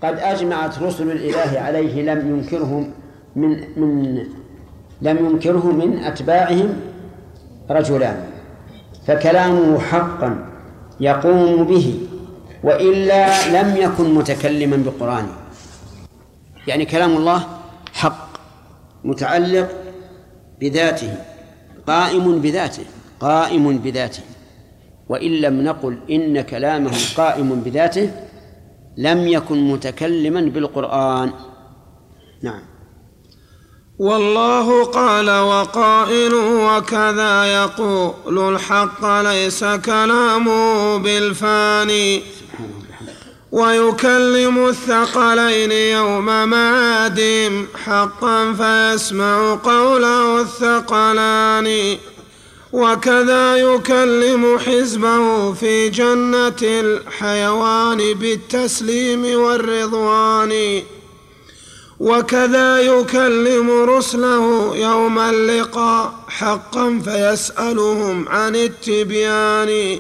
قد أجمعت رسل الإله عليه لم ينكره من أتباعهم رجلان، فكلامه حقا يقوم به، وإلا لم يكن متكلما بقرآنه. يعني كلام الله حق متعلق بذاته، قائم بذاته، وإن لم نقل إن كلامه قائم بذاته لم يكن متكلما بالقرآن. نعم. والله قال وقائل وكذا يقول الحق ليس كلامه بالفاني، ويكلم الثقلين يوم معادهم حقا فيسمع قوله الثقلان، وكذا يكلم حزبه في جنة الحيوان بالتسليم والرضوان، وكذا يكلم رسله يوم اللقاء حقا فيسألهم عن التبيان،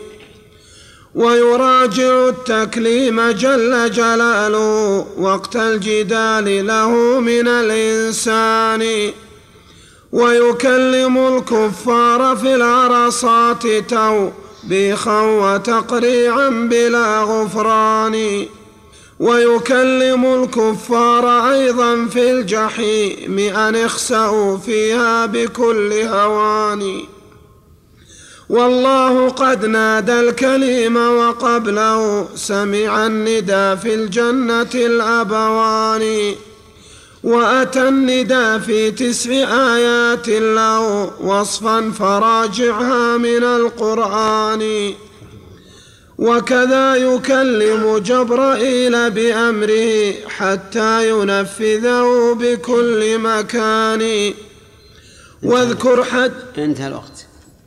ويراجع التكليم جل جلاله وقت الجدال له من الإنسان، ويكلم الكفار في العرصات توبيخا وتقريعا بلا غفران، ويكلم الكفار أيضا في الجحيم أن اخسأوا فيها بكل هوان. والله قد نادى الكليم وقبله سمع الندى في الجنة الأبوان، وأتى الندى في 9 آيات له وصفا فراجعها من القرآن، وكذا يكلم جبرائيل بأمره حتى ينفذه بكل مكان. واذكر انتهى الوقت.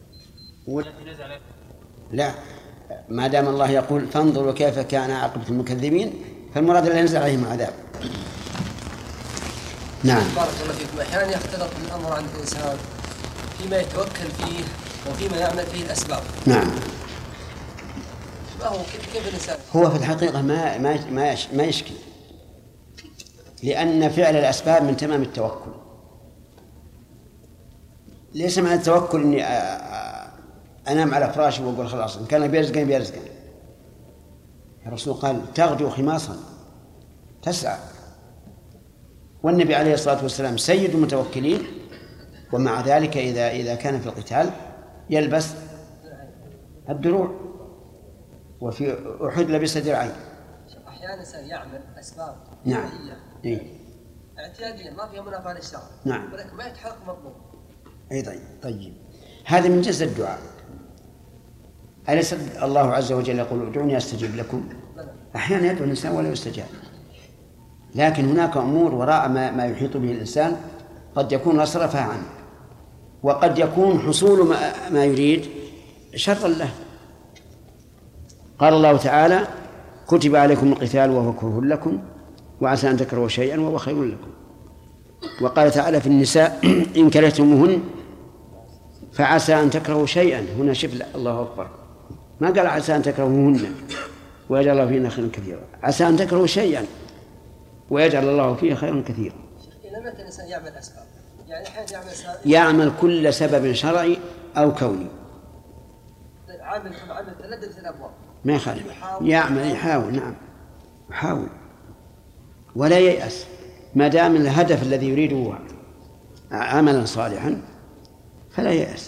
لا، ما دام الله يقول فانظروا كيف كان عاقبة المكذبين، فالمراد لا ينزل عليهم العذاب. نعم. بارك الله فيكم. أحيانا يختلط الأمر عند الإنسان فيما يتوكل فيه وفيما يعمل فيه الأسباب. نعم. كيف الإنسان؟ هو في الحقيقة ما يشكي، لأن فعل الأسباب من تمام التوكل. ليس معنى التوكل إني أنام على فراشي وأقول خلاص إن كان بيرزقني. الرسول قال تغدو خماصا تسعى، والنبي عليه الصلاة والسلام سيد المتوكلين، ومع ذلك إذا كان في القتال يلبس الدروع، وفي أحد لبس درعين. أحيانا الإنسان يعمل أسباب نعم اعتيادية ما فيها منافعة للشرع، نعم، ولكن ما يتحقق مطلوب. أي طيب هذا من جنس الدعاء. أليس الله عز وجل يقول ادعوني أستجب لكم؟ أحيانا يدعو الإنسان ولا يستجاب، لكن هناك أمور وراء ما يحيط به الإنسان قد يكون أصرفها عنه، وقد يكون حصول ما يريد شرا له. قال الله تعالى كتب عليكم القتال وهو كره لكم وعسى أن تكرهوا شيئا وهو خير لكم. وقال تعالى في النساء إن كرهتموهن فعسى أن تكرهوا شيئا. هنا شف الله أكبر، ما قال عسى أن تكرهوهن ويجعل الله فينا خيرا كثيرا، عسى أن تكرهوا شيئا ويجعل الله فيه خيرا كثيرا. لما الإنسان يعمل أسباب، يعني يعمل كل سبب شرعي أو كوني، عامل تلدد في الأبواب ما يخالف، يحاول. نعم يحاول ولا ييأس، ما دام الهدف الذي يريده عملا صالحا فلا ييأس.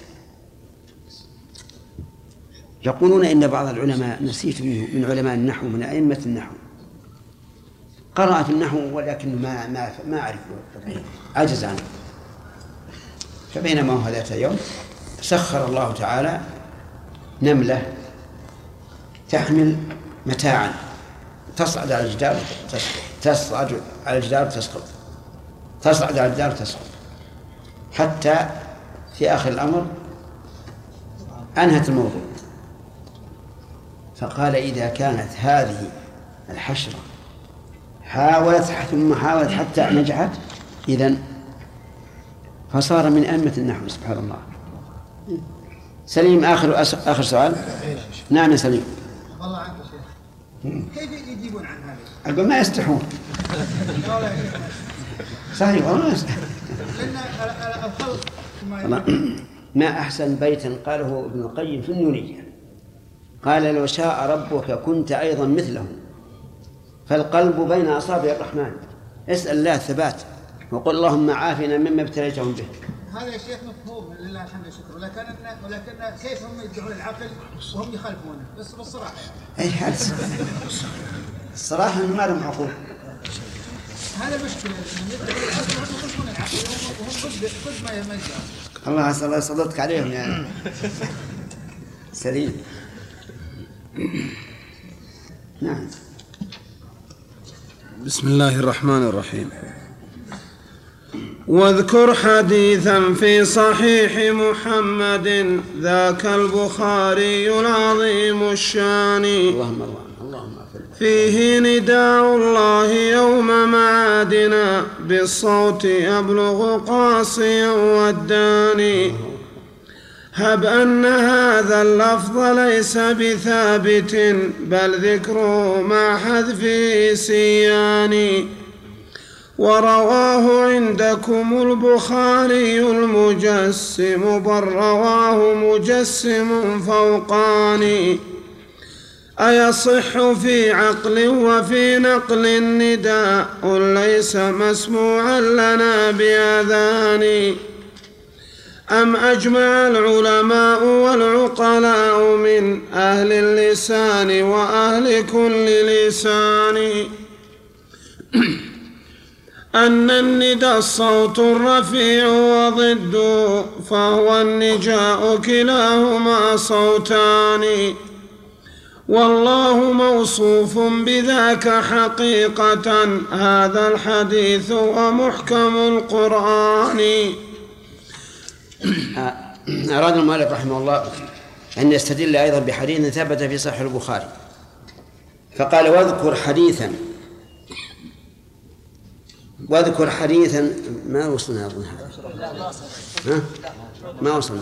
يقولون إن بعض العلماء نسيت منه من علماء النحو من أئمة النحو قرأ في النحو ولكن ما أعرف عجز عنه. فبينما هو ذات يوم سخر الله تعالى نملة تحمل متاعا تصعد على الجدار تصعد على الجدار تسقط، تصعد على الجدار تسقط، حتى في آخر الأمر أنهت الموضوع. فقال إذا كانت هذه الحشرة حاولت ثم حاولت حتى نجحت إذن فصار من أئمة النحو. سبحان الله. سليم آخر سؤال. نعم سليم. الله عنك شيخ، كيف يجيبون عن هذا؟ أقول ما يستحون. صحيح والله ما يستحون. لأن الخلق ما أحسن بيتا قاله ابن القيم في النونية، قال لو شاء ربك كنت أيضا مثله، فالقلب بين أصابع الرحمن، اسأل الله الثبات وقل اللهم عافنا مما ابتليتهم به. هذا يا شيخ مفهوم لله الحمد والشكر، ولكن كيف هم يدعون العقل وهم يخالفونه؟ بس بالصراحة أي حال الصراحة ما لهم عقول. هذا مشكلة يدعون العقل وهم يخالفون العقل وهم قد ما يميزون. الله أسأل الله يصدقك عليهم يعني. سليم. نعم. بسم الله الرحمن الرحيم. واذكر حديثا في صحيح محمد ذاك البخاري العظيم الشان اللهم فيه نداء الله يوم معادنا بالصوت يبلغ قاصيا والداني. هب أن هذا اللفظ ليس بثابت بل ذكره مع حذف سيان. ورواه عندكم البخاري المجسم بل رواه مجسم فوقاني. أيصح في عقل وفي نقل النداء ليس مسموعا لنا بأذان. أم أجمع العلماء والعقلاء من أهل اللسان وأهل كل لسان أن النداء الصوت الرفيع وضده فهو النجاء كلاهما صوتان. والله موصوف بذاك حقيقة هذا الحديث ومحكم القرآن. أراد المؤلف رحمه الله أن يستدل أيضا بحديث ثبت في صحيح البخاري، فقال واذكر حديثا ما وصلنا أظن هذا ما وصلنا.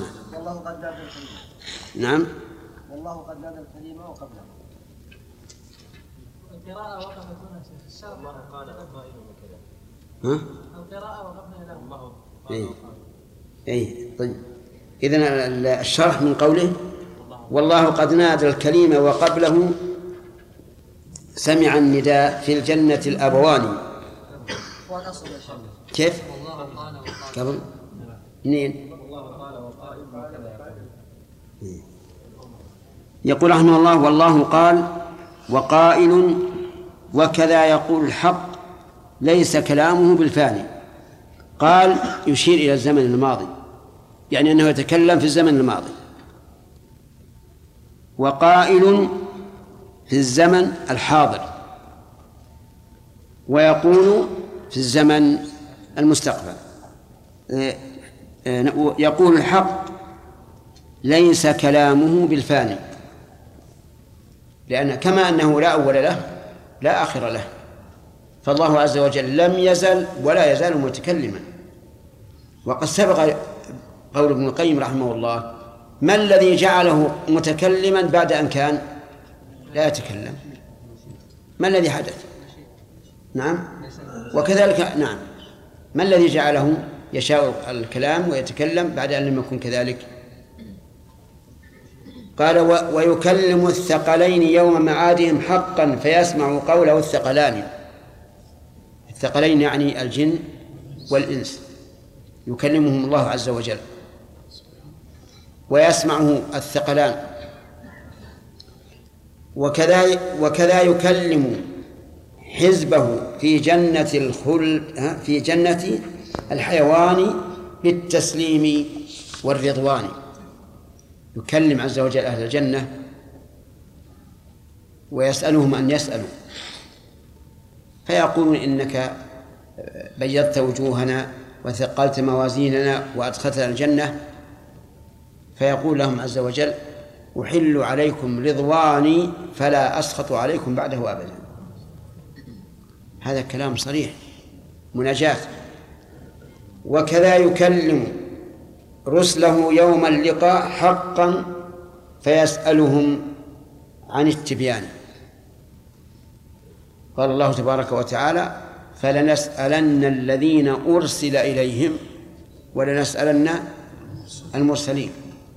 نعم والله قد نادى الكلمة وقبله. القراءة وقفت هنا شيخ الشرح قال قائل وكذا. القراءة وقفنا هنا. أي طيب. إذن الشرح من قوله والله قد نادى الكلمة وقبله سمع النداء في الجنة الأبوان. كيف؟ قبل منين؟ يقول رحمه الله والله قال وقائل وكذا يقول الحق ليس كلامه بالفعل. قال يشير إلى الزمن الماضي، يعني أنه يتكلم في الزمن الماضي. وقائل في الزمن الحاضر، ويقول في الزمن المستقبل. يقول الحق ليس كلامه بالفاني، لأن كما أنه لا أول له لا آخر له، فالله عز وجل لم يزل ولا يزال متكلما. وقد سبق قول ابن القيم رحمه الله ما الذي جعله متكلما بعد أن كان لا يتكلم؟ ما الذي حدث؟ نعم وكذلك نعم ما الذي جعله يشاء الكلام ويتكلم بعد أن لم يكن كذلك؟ قال ويكلم الثقلين يوم معادهم حقا فيسمع قوله الثقلان. الثقلين يعني الجن والإنس، يكلمهم الله عز وجل ويسمعه الثقلان. وكذا يكلم حزبه في جنة الخلد في جنة الحيوان بالتسليم والرضوان. يكلم عز وجل أهل الجنة ويسألهم أن يسألوا، فيقولون إنك بيضت وجوهنا وثقلت موازيننا وأدخلتنا الجنة، فيقول لهم عز وجل أحل عليكم رضواني فلا أسخط عليكم بعده أبدا. هذا كلام صريح مناجاة. وكذا يكلم رسله يوم اللقاء حقا فيسألهم عن التبيان. قال الله تبارك وتعالى: فلنسألن الذين أرسل إليهم ولنسألن المرسلين.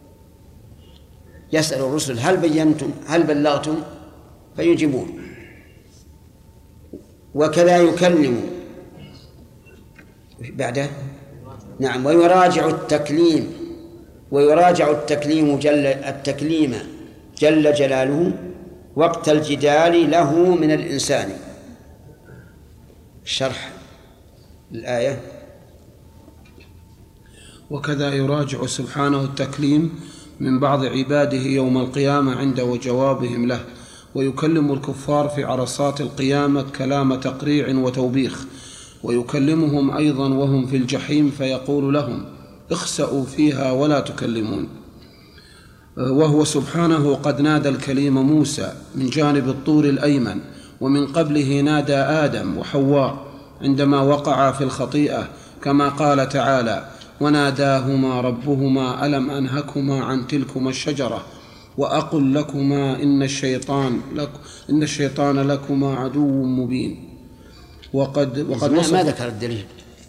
يسأل الرسل: هل بينتم؟ هل بلغتم؟ فيجيبون. وكذا يكلم بعده، نعم، ويراجع التكليم جل جلاله وقت الجدال له من الإنسان. الشرح الآية: وكذا يراجع سبحانه التكليم من بعض عباده يوم القيامة عند وجوابهم له، ويكلم الكفار في عرصات القيامة كلام تقريع وتوبيخ، ويكلمهم أيضا وهم في الجحيم فيقول لهم: اخسأوا فيها ولا تكلمون. وهو سبحانه قد نادى الكليم موسى من جانب الطور الأيمن، ومن قبله نادى آدم وحواء عندما وقعا في الخطيئة، كما قال تعالى: وناداهما ربهما ألم أنهكما عن تلكما الشجرة وأقل لكما إن الشيطان لكما عدو مبين. وقد ما ذكر الدليل،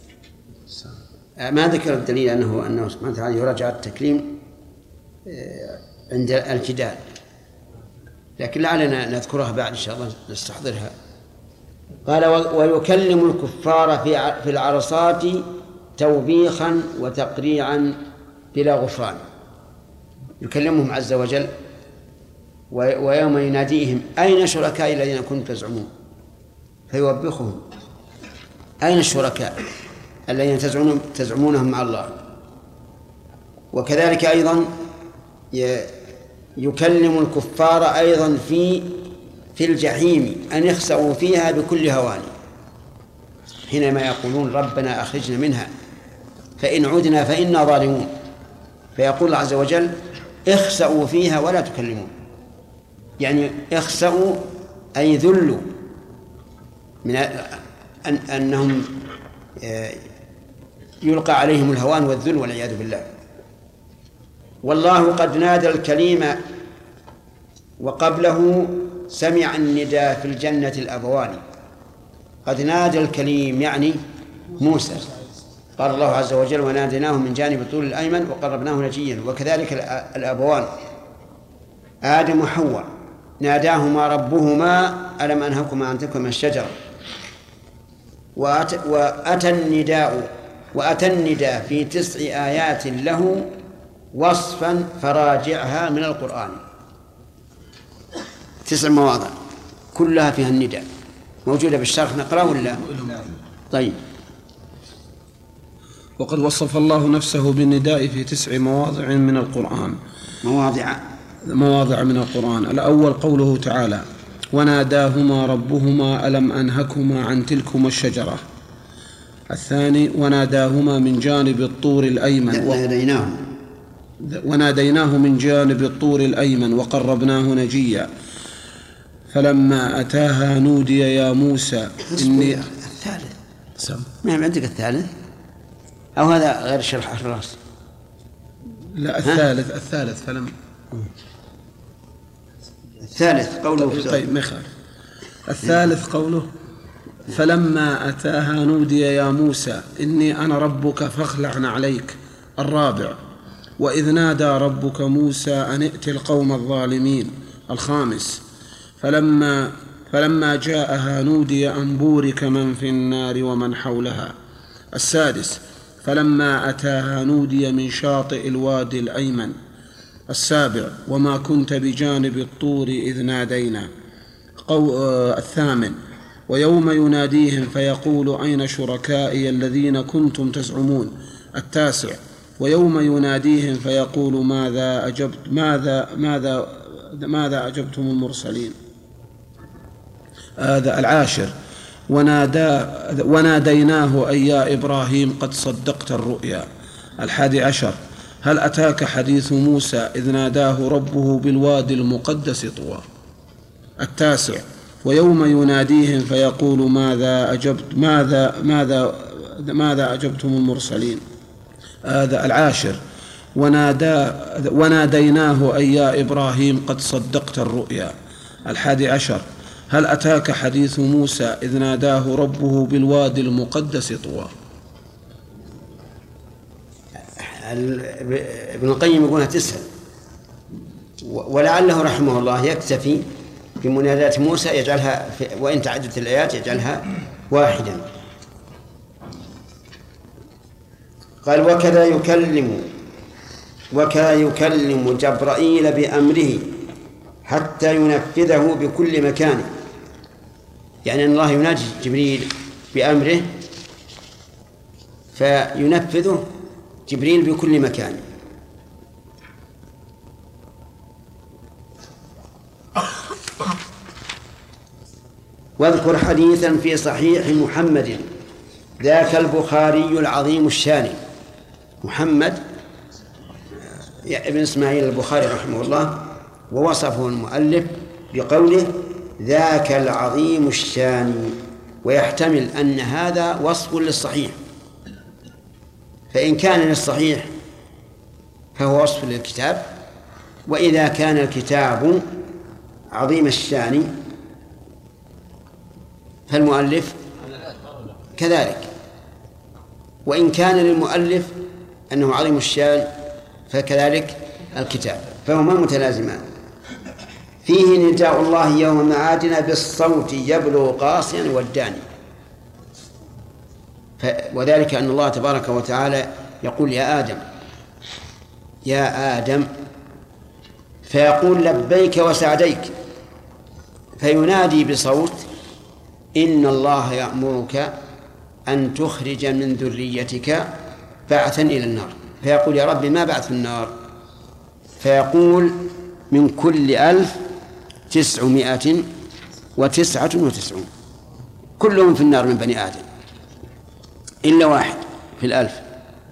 أنه سبحانه وتعالى يراجع التكليم عند الجدال، لكن لعلنا نذكرها بعد إن شاء الله، نستحضرها. قال: ويكلم الكفار في العرصات توبيخا وتقريعا بلا غفران. يكلمهم عز وجل، ويوم يناديهم: أين شركائي الذين كنتم تزعمون؟ فيوبخهم: أين الشركاء الذين تزعمونهم مع الله؟ وكذلك أيضا يكلم الكفار أيضا في الجحيم أن يخسأوا فيها بكل هوان، حينما يقولون: ربنا أخرجنا منها فإن عدنا فإنا ظالمون. فيقول الله عز وجل: اخسأوا فيها ولا تكلمون. يعني اخسأوا أي ذلوا، من أنهم يلقى عليهم الهوان والذل والعياذ بالله. والله قد نادى الكليم، وقبله سمع النداء في الجنة الأبوان. قد نادى الكليم يعني موسى، قال الله عز وجل: وناديناه من جانب الطور الأيمن وقربناه نجيا. وكذلك الأبوان آدم وحواء ناداهما ربهما ألم أنهكما عن تلكما الشجرة. وأتى النداء في 9 آيات له وصفا فراجعها من القرآن. 9 مواضع كلها فيها النداء، موجودة بالشرح، نقرأ ولا؟ طيب. وقد وصف الله نفسه بالنداء في 9 مواضع من القرآن. مواضع من القرآن. الأول قوله تعالى: وناداهما ربهما ألم أنهكما عن تلكما الشجرة. الثاني: وناداهما من جانب الطور الأيمن وناديناه من جانب الطور الأيمن وقربناه نجيا. فلما أتاها نودي يا موسى إني. الثالث ما عندك الثالث؟ أو هذا غير شرح الراس؟ لا، الثالث فلم. الثالث قوله. طيب ما يخالف. الثالث قوله: فلما أتاها نودي يا موسى إني أنا ربك فاخلع عليك. الرابع: وإذ نادى ربك موسى أن ائت القوم الظالمين. الخامس: فلما جاءها نودي أن بورك من في النار ومن حولها. السادس: فلما أتاها نودي من شاطئ الوادي الأيمن. السابع: وما كنت بجانب الطور إذ نادينا. الثامن: ويوم يناديهم فيقول أين شركائي الذين كنتم تزعمون. التاسع: ويوم يناديهم فيقول ماذا أجبتم المرسلين. هذا العاشر: وناديناه أي يا إبراهيم قد صدقت الرؤيا. 11: هل أتاك حديث موسى إذ ناداه ربه بالوادي المقدس طوى. 9: ويوم يناديهم فيقول ماذا أجبتم المرسلين. هذا العاشر: وناديناه أي يا إبراهيم قد صدقت الرؤيا. 11: هل أتاك حديث موسى إذ ناداه ربه بالوادي المقدس طوى؟ ابن القيم يقولها تسهل، ولعله رحمه الله يكتفي بمنادات موسى يجعلها وإن تعدت الآيات يجعلها واحدا. قال وكذا يكلم جبرائيل بأمره حتى ينفذه بكل مكان، يعني أن الله يناجي جبريل بأمره فينفذه جبريل بكل مكان. واذكر حديثا في صحيح محمد ذاك البخاري العظيم الشان. محمد ابن إسماعيل البخاري رحمه الله، ووصفه المؤلف بقوله ذاك العظيم الشان، ويحتمل أن هذا وصف للصحيح، فإن كان للصحيح فهو وصف للكتاب، وإذا كان الكتاب عظيم الشان فالمؤلف كذلك، وإن كان للمؤلف أنه عظيم الشان فكذلك الكتاب، فهما متلازمان. فيه نداء الله يوم معادنا بالصوت يبلغ قاصيا والداني، وذلك أن الله تبارك وتعالى يقول يا آدم فيقول لبيك وسعديك، فينادي بصوت إن الله يأمرك أن تخرج من ذريتك بعثا إلى النار، فيقول يا رب ما بعث النار؟ فيقول من كل 1999 كلهم في النار من بني آدم إلا واحد في 1000.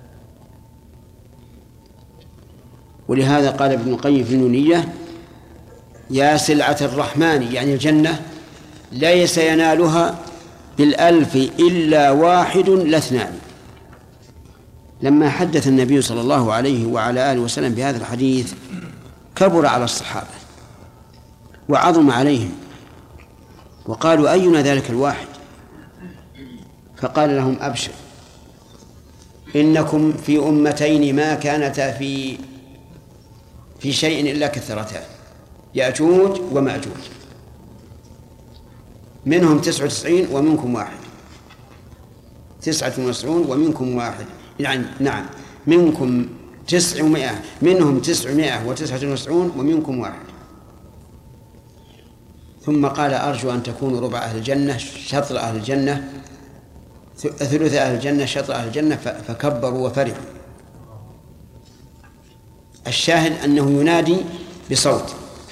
ولهذا قال ابن القيم في النونية يا سلعة الرحمن، يعني الجنة ليس ينالها 1000 إلا واحد لا اثنان. لما حدث النبي صلى الله عليه وعلى آله وسلم بهذا الحديث كبر على الصحابة وعظم عليهم، وقالوا أينا ذلك الواحد؟ فقال لهم أبشر، إنكم في أمتين ما كانتا في شيء إلا كثرتان، يأجوج ومأجوج، منهم 99 ومنكم واحد، 99 ومنكم واحد، يعني نعم منكم 900 منهم 999 ومنكم واحد. ثم قال أرجو أن تكونوا ربع أهل الجنة شطر أهل الجنة ثلث أهل الجنة شطر أهل الجنة، فكبروا وفرحوا. الشاهد أنه ينادي بصوت،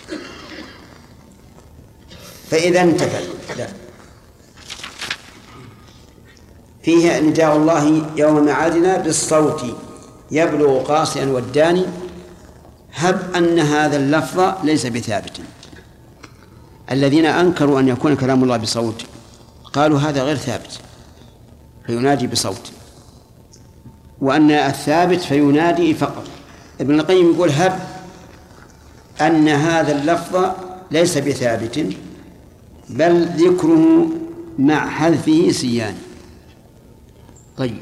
فإذا انتفى فيه نداء الله يوم معادنا بالصوت يبلغ قاصيا والداني. هب أن هذا اللفظ ليس بثابت. الذين أنكروا أن يكون كلام الله بصوت قالوا هذا غير ثابت فينادي بصوت، وأن الثابت فينادي فقط. ابن القيم يقول هب أن هذا اللفظ ليس بثابت بل ذكره مع حذفه سيان. طيب،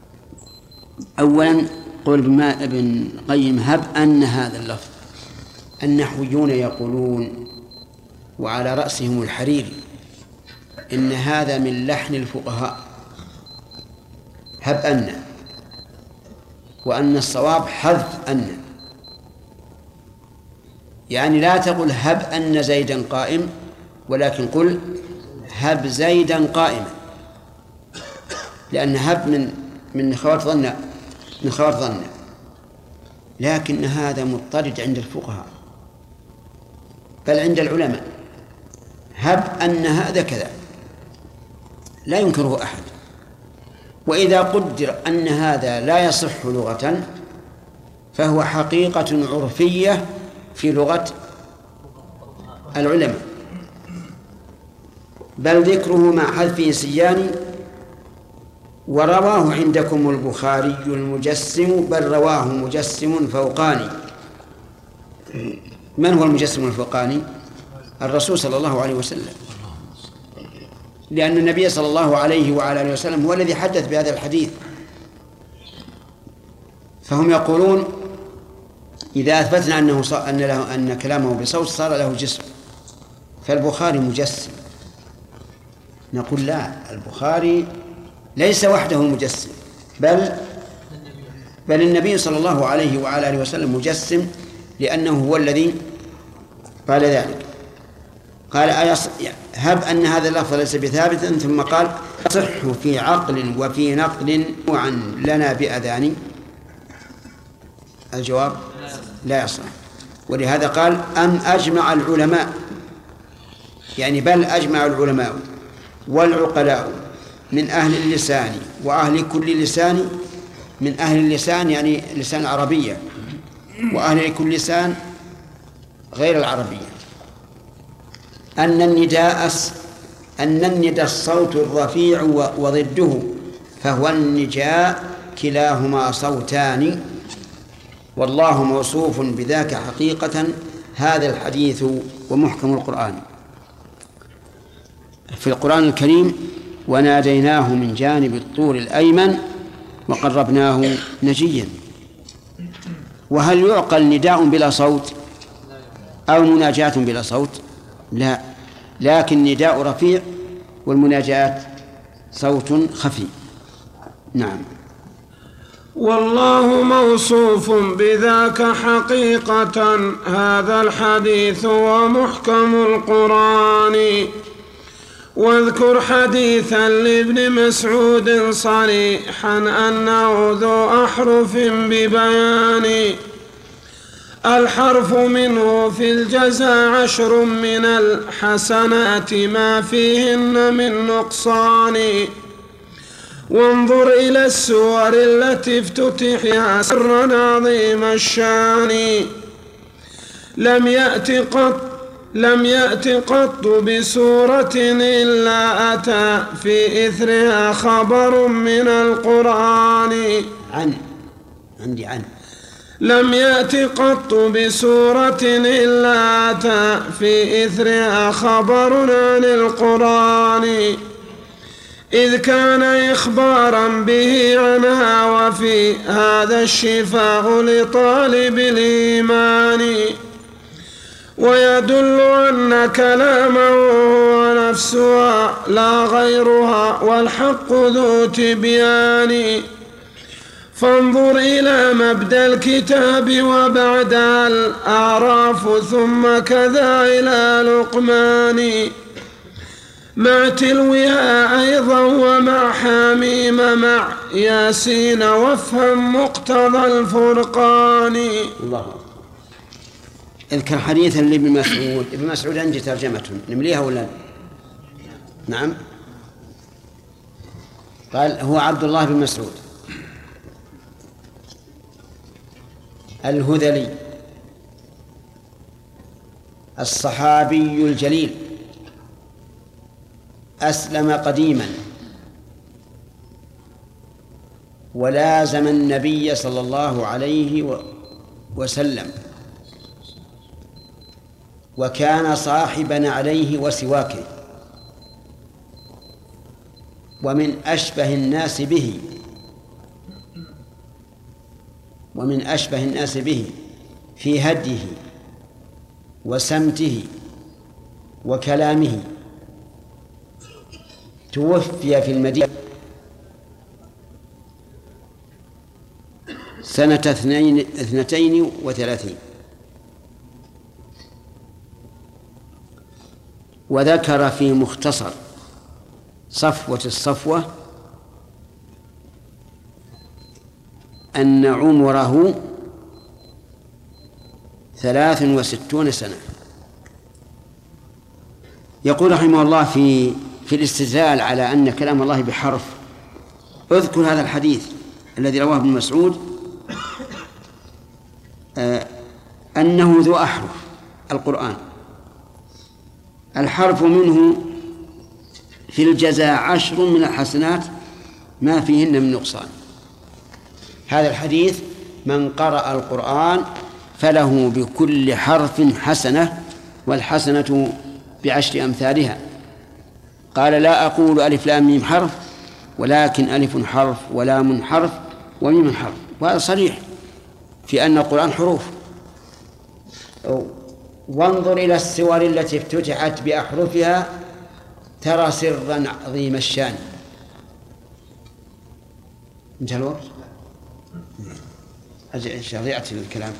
أولا قول ابن القيم هب أن هذا اللفظ. النحويون يقولون وعلى رأسهم الحريري إن هذا من لحن الفقهاء، هب أن، وأن الصواب حذف أن، يعني لا تقل هب أن زيدا قائم، ولكن قل هب زيدا قائما، لأن هب من خوات ظن، لكن هذا مضطرد عند الفقهاء بل عند العلماء. هب أن هذا كذا لا ينكره أحد، وإذا قدر أن هذا لا يصح لغة فهو حقيقة عرفية في لغة العلماء، بل ذكره مع حذفه سيان. ورواه عندكم البخاري المجسم، بل رواه مجسم فوقاني. من هو المجسم الفوقاني؟ الرسول صلى الله عليه وسلم. لأن النبي صلى الله عليه وعلى آله وسلم هو الذي حدث بهذا الحديث. فهم يقولون إذا أثبتنا أن كلامه بصوت صار له جسم، فالبخاري مجسم. نقول لا، البخاري ليس وحده مجسم، بل النبي صلى الله عليه وعلى آله وسلم مجسم، لأنه هو الذي قال ذلك. قال هب أن هذا اللفظ ليس بثابت، ثم قال صح في عقل وفي نقل وعن لنا بأذان. الجواب لا يصح. ولهذا قال أم أجمع العلماء، يعني بل أجمع العلماء والعقلاء من أهل اللسان وأهل كل لسان. من أهل اللسان يعني لسان العربية، وأهل كل لسان غير العربية، أن النداء الصوت الرفيع وضده، فهو النجاء كلاهما صوتان، والله موصوف بذاك حقيقة. هذا الحديث ومحكم القرآن. في القرآن الكريم وناديناه من جانب الطور الأيمن وقربناه نجيا. وهل يعقل نداء بلا صوت أو مناجاة بلا صوت؟ لا، لكن نداء رفيع والمناجاة صوت خفي. نعم. والله موصوف بذاك حقيقة. هذا الحديث ومحكم القرآن. واذكر حديثا لابن مسعود صريحا أنه ذو أحرف ببيان. الحرف منه في الجزاء 10 من الحسنات ما فيهن من نقصان. وانظر إلى السور التي افتتحها سرا عظيم الشان. لم يأت قط بسورة إلا أتى في إثرها خبر من القرآن. لم يأت قط بسورة إلا أتى في إثرها خبر عن القرآن، إذ كان إخبارا به عنها، وفي هذا الشفاء لطالب الإيمان. ويدل أن كلامه هو نفسها لا غيرها، والحق ذو تبيان. فانظر إلى مبدأ الكتاب وبعدها الأعراف، ثم كذا إلى لقمان، مع تلوها أيضا ومع حميم مع ياسين، وافهم مقتضى الفرقان. الله أكبر. اذكر حديثا لابن مسعود. ابن مسعود عندي ترجمته، نمليها ولا؟ نعم. قال هو عبد الله بن مسعود الهذلي الصحابي الجليل، أسلم قديما ولازم النبي صلى الله عليه وسلم، وكان صاحبا عليه وسواكه، ومن أشبه الناس به في هديه وسمته وكلامه. توفي في المدينة سنة 32، وذكر في مختصر صفوة الصفوة أن عمره 63 سنة. يقول رحمه الله في الاستدلال على أن كلام الله بحرف، اذكر هذا الحديث الذي رواه ابن مسعود أنه ذو أحرف القرآن. الحرف منه في الجزاء 10 من الحسنات ما فيهن من نقصان. هذا الحديث من قرأ القرآن فله بكل حرف حسنة، والحسنة ب10 أمثالها. قال لا أقول ألف لام ميم حرف ولكن ألف حرف ولام حرف وميم حرف. وهذا صريح في أن القرآن حروف. وانظر إلى السور التي افتتحت بأحرفها ترى سرا عظيم الشان. انتهى الوقت. ضيعت الكلام.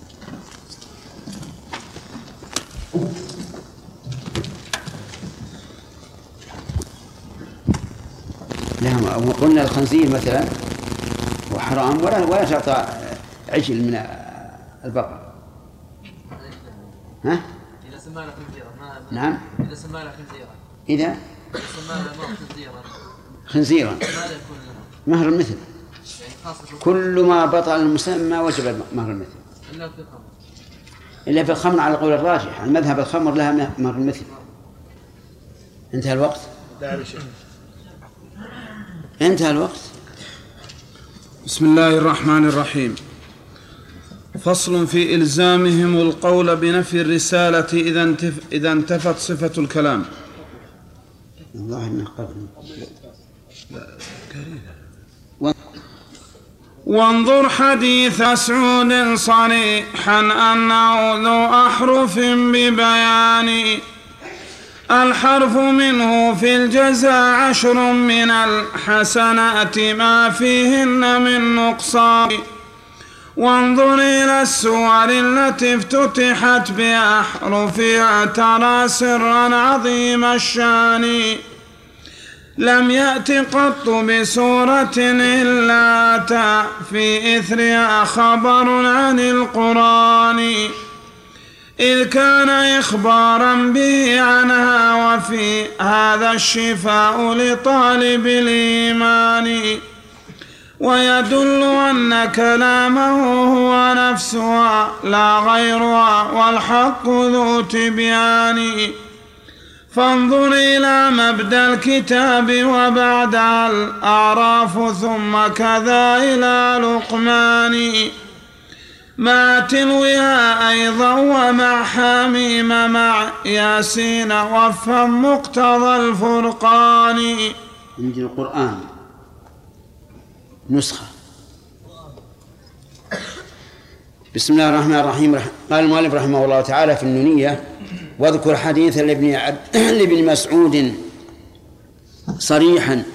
لا قلنا الخنزير مثلا وحرام ولا تعطى عجل من البقر. ها؟ إذا سمانا خنزيرا نعم. إذا سمانا خنزيرا إذا سمانا خنزيرا ماذا يكون مهر المثل. يعني خاصة كل ما بطل المسمى وجب مهر المثل إلا في الخمر. إلا في الخمر على قول الراجح. المذهب الخمر لها مهر المثل. انتهى الوقت. انتهى الوقت. بسم الله الرحمن الرحيم. فصل في إلزامهم القول بنفي الرسالة إذا انتفت صفة الكلام. الله إنه قبل. وانظر حديث مسعود صريحا أنه ذو أحرف ببيان. الحرف منه في الجزاء 10 من الحسنات ما فيهن من نقصان. وانظر إلى السور التي افتتحت بأحرفها ترى سرا عظيم الشان. لم يأت قط بسورة إلا أتى في إثرها خبر عن القرآن، إذ كان إخبارا به عنها وفي هذا الشفاء لطالب الإيمان. ويدل أن كلامه هو نفسها لا غيرها والحق ذو تبيان. فانظر إلى مبدأ الكتاب وبعدها الأعراف ثم كذا إلى لقمان مع تلوها أيضا ومع حميم مع ياسين وفهم مقتضى الفرقان. عندي القرآن نسخة. بسم الله الرحمن الرحيم. قال المؤلف رحمه الله تعالى في النونية: واذكر حديث لابن مسعود صريحا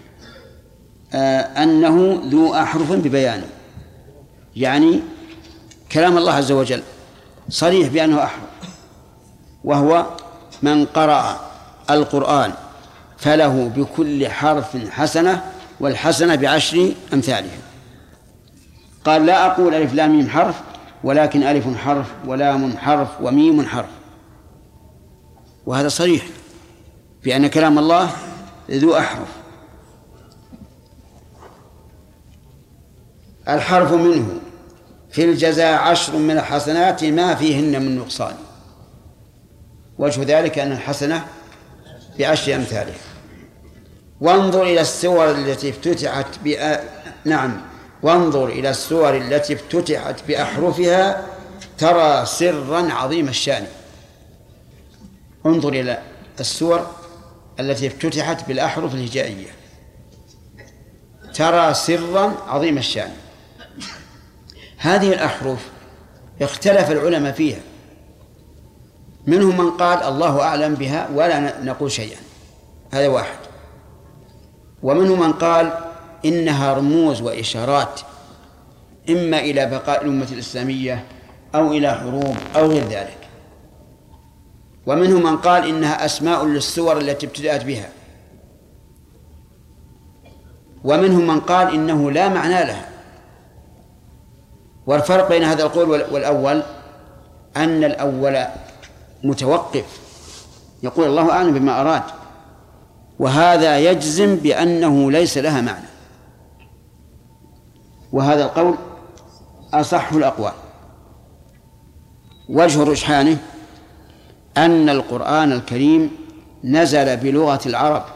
أنه ذو أحرف ببيان، يعني كلام الله عز وجل صريح بأنه أحرف، وهو من قرأ القرآن فله بكل حرف حسنة والحسنة ب10 أمثالها. قال لا أقول ألف لام ميم حرف ولكن ألف حرف ولام حرف وميم حرف. وهذا صريح بأن كلام الله ذو أحرف. الحرف منه في الجزاء 10 من الحسنات ما فيهن من نقصان. وجه ذلك أن الحسنة ب10 أمثالها. وانظر إلى السور التي افتتحت وانظر إلى السور التي افتتحت بأحرفها ترى سرا عظيم الشان. انظر إلى السور التي افتتحت بالأحرف الهجائية ترى سرا عظيم الشان. هذه الأحرف اختلف العلماء فيها، منهم من قال الله أعلم بها ولا نقول شيئا، هذا واحد. ومنهم من قال إنها رموز وإشارات إما إلى بقاء الأمة الإسلامية أو إلى حروب أو غير ذلك. ومنهم من قال إنها أسماء للسور التي ابتدأت بها. ومنهم من قال إنه لا معنى لها. والفرق بين هذا القول والأول أن الأول متوقف يقول الله أعلم بما أراد، وهذا يجزم بأنه ليس لها معنى. وهذا القول أصح الأقوال. وجه رجحانه أن القرآن الكريم نزل بلغة العرب،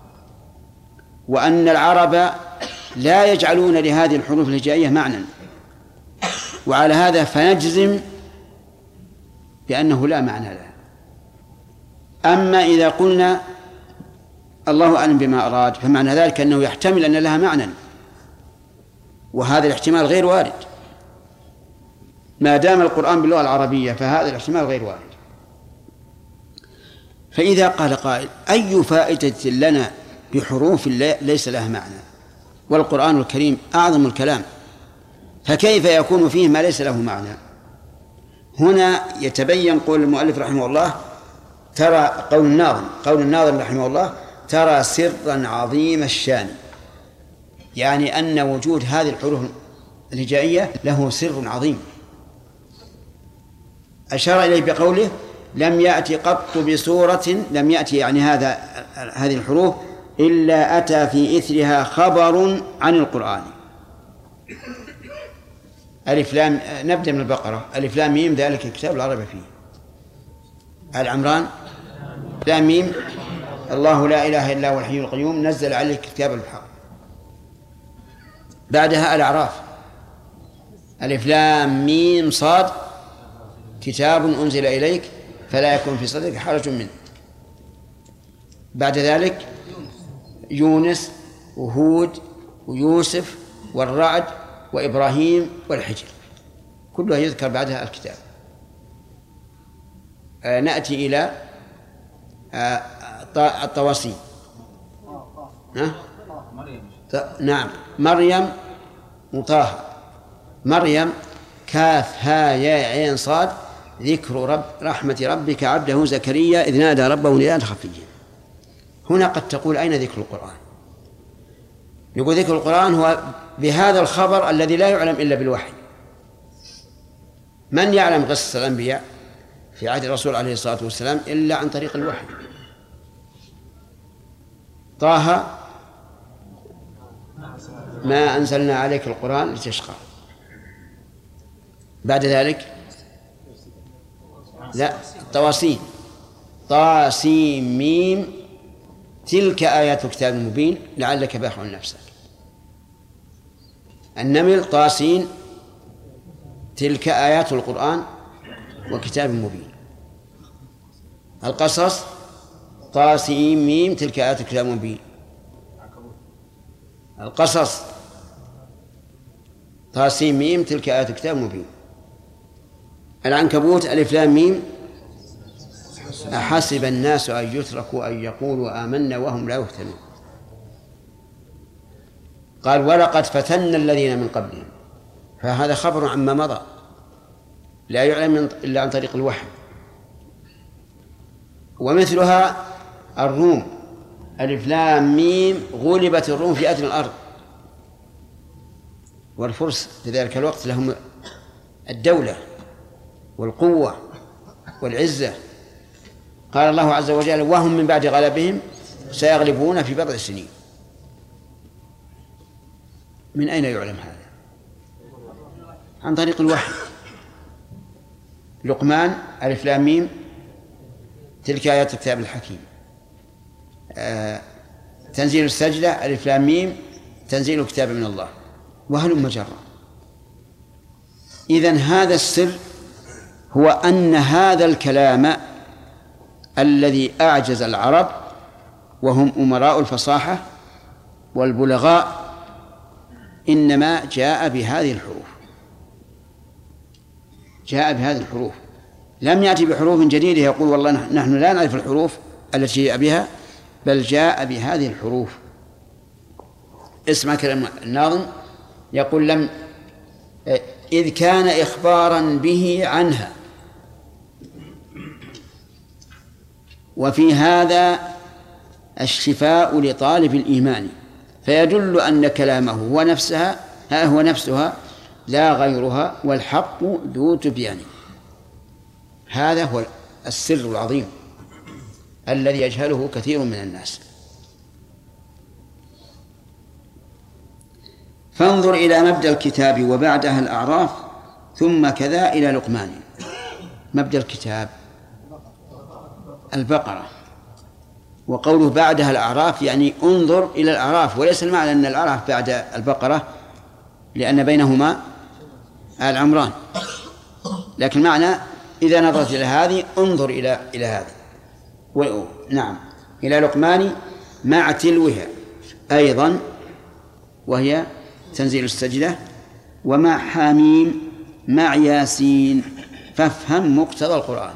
وأن العرب لا يجعلون لهذه الحروف الهجائية معنى، وعلى هذا فنجزم بأنه لا معنى لها. أما إذا قلنا الله أعلم بما أراد، فمعنى ذلك أنه يحتمل أن لها معنى، وهذا الاحتمال غير وارد. ما دام القرآن باللغة العربية فهذا الاحتمال غير وارد. فإذا قال قائل: أي فائدة لنا بحروف ليس لها معنى والقرآن الكريم أعظم الكلام، فكيف يكون فيه ما ليس له معنى؟ هنا يتبين قول المؤلف رحمه الله، ترى قول الناظم رحمه الله: ترى سرا عظيم الشان، يعني أن وجود هذه الحروف الهجائية له سر عظيم. أشار إليه بقوله: لم يأتي قط بسورة، لم يأتي يعني هذه الحروف إلا أتى في إثرها خبر عن القرآن. ألف لام، نبدأ من البقرة: ألف لام ميم ذلك الكتاب لا ريب فيه. آل عمران: لام ميم الله لا إله إلا هو الحي القيوم نزل عليك الكتاب بالحق. بعدها الأعراف: ألف لام ميم صاد كتاب أنزل إليك فلا يكون في صدرك حرج منه. بعد ذلك يونس وهود ويوسف والرعد وإبراهيم والحجر، كلها يذكر بعدها الكتاب. نأتي إلى الطواسين. نعم، مريم وطه. مريم كاف ها يا عين صاد ذكر رحمة ربك عبده زكريا إذ نادى ربه نداء خفيا. هنا قد تقول: أين ذكر القرآن؟ يقول: ذكر القرآن هو بهذا الخبر الذي لا يعلم إلا بالوحي. من يعلم قصة الأنبياء في عهد الرسول عليه الصلاة والسلام إلا عن طريق الوحي؟ طه: ما أنزلنا عليك القرآن لتشقى. بعد ذلك الطواسين: طاسيم ميم تلك آيات الكتاب المبين لعلك باخع نفسك. النمل: طاسين تلك آيات القرآن وكتاب مبين. القصص: طاسيم ميم تلك آيات الكتاب المبين. القصص: طاسيم ميم تلك آيات الكتاب المبين. العنكبوت: ألف لام ميم أحسب الناس أن يتركوا أن يقولوا آمنا وهم لا يفتنون. قال: ولقد فتنا الذين من قبلهم، فهذا خبر عما مضى لا يعلم إلا عن طريق الوحي. ومثلها الروم: ألف لام ميم غلبت الروم في أدنى الأرض. والفرس في ذلك الوقت لهم الدولة والقوة والعزة. قال الله عز وجل: وهم من بعد غلبهم سيغلبون في بضع سنين. من أين يعلم هذا؟ عن طريق الوحي. لقمان: ألف لام ميم تلك آيات الكتاب الحكيم. تنزيل السجدة: ألف لام ميم تنزيل الكتاب من الله. وهلم جرا. إذن هذا السر هو أن هذا الكلام الذي أعجز العرب وهم أمراء الفصاحة والبلغاء إنما جاء بهذه الحروف، جاء بهذه الحروف، لم يأتي بحروف جديدة يقول والله نحن لا نعرف الحروف التي جاء بها، بل جاء بهذه الحروف. اسمع كلام الناظم يقول: لم إذ كان إخبارا به عنها، وفي هذا الشفاء لطالب الإيمان، فيدل أن كلامه هو نفسها لا غيرها، والحق ذو تبيان. هذا هو السر العظيم الذي يجهله كثير من الناس. فانظر إلى مبدأ الكتاب وبعدها الأعراف ثم كذا إلى لقمان. مبدأ الكتاب البقرة، وقوله بعدها الأعراف يعني انظر إلى الأعراف، وليس المعنى أن الأعراف بعد البقرة لأن بينهما آل عمران، لكن المعنى إذا نظرت إلى هذه انظر إلى هذه. نعم، إلى لقمان مع تلوها أيضا وهي تنزيل السجدة، ومع حميم مع ياسين، فافهم مقتضى القرآن.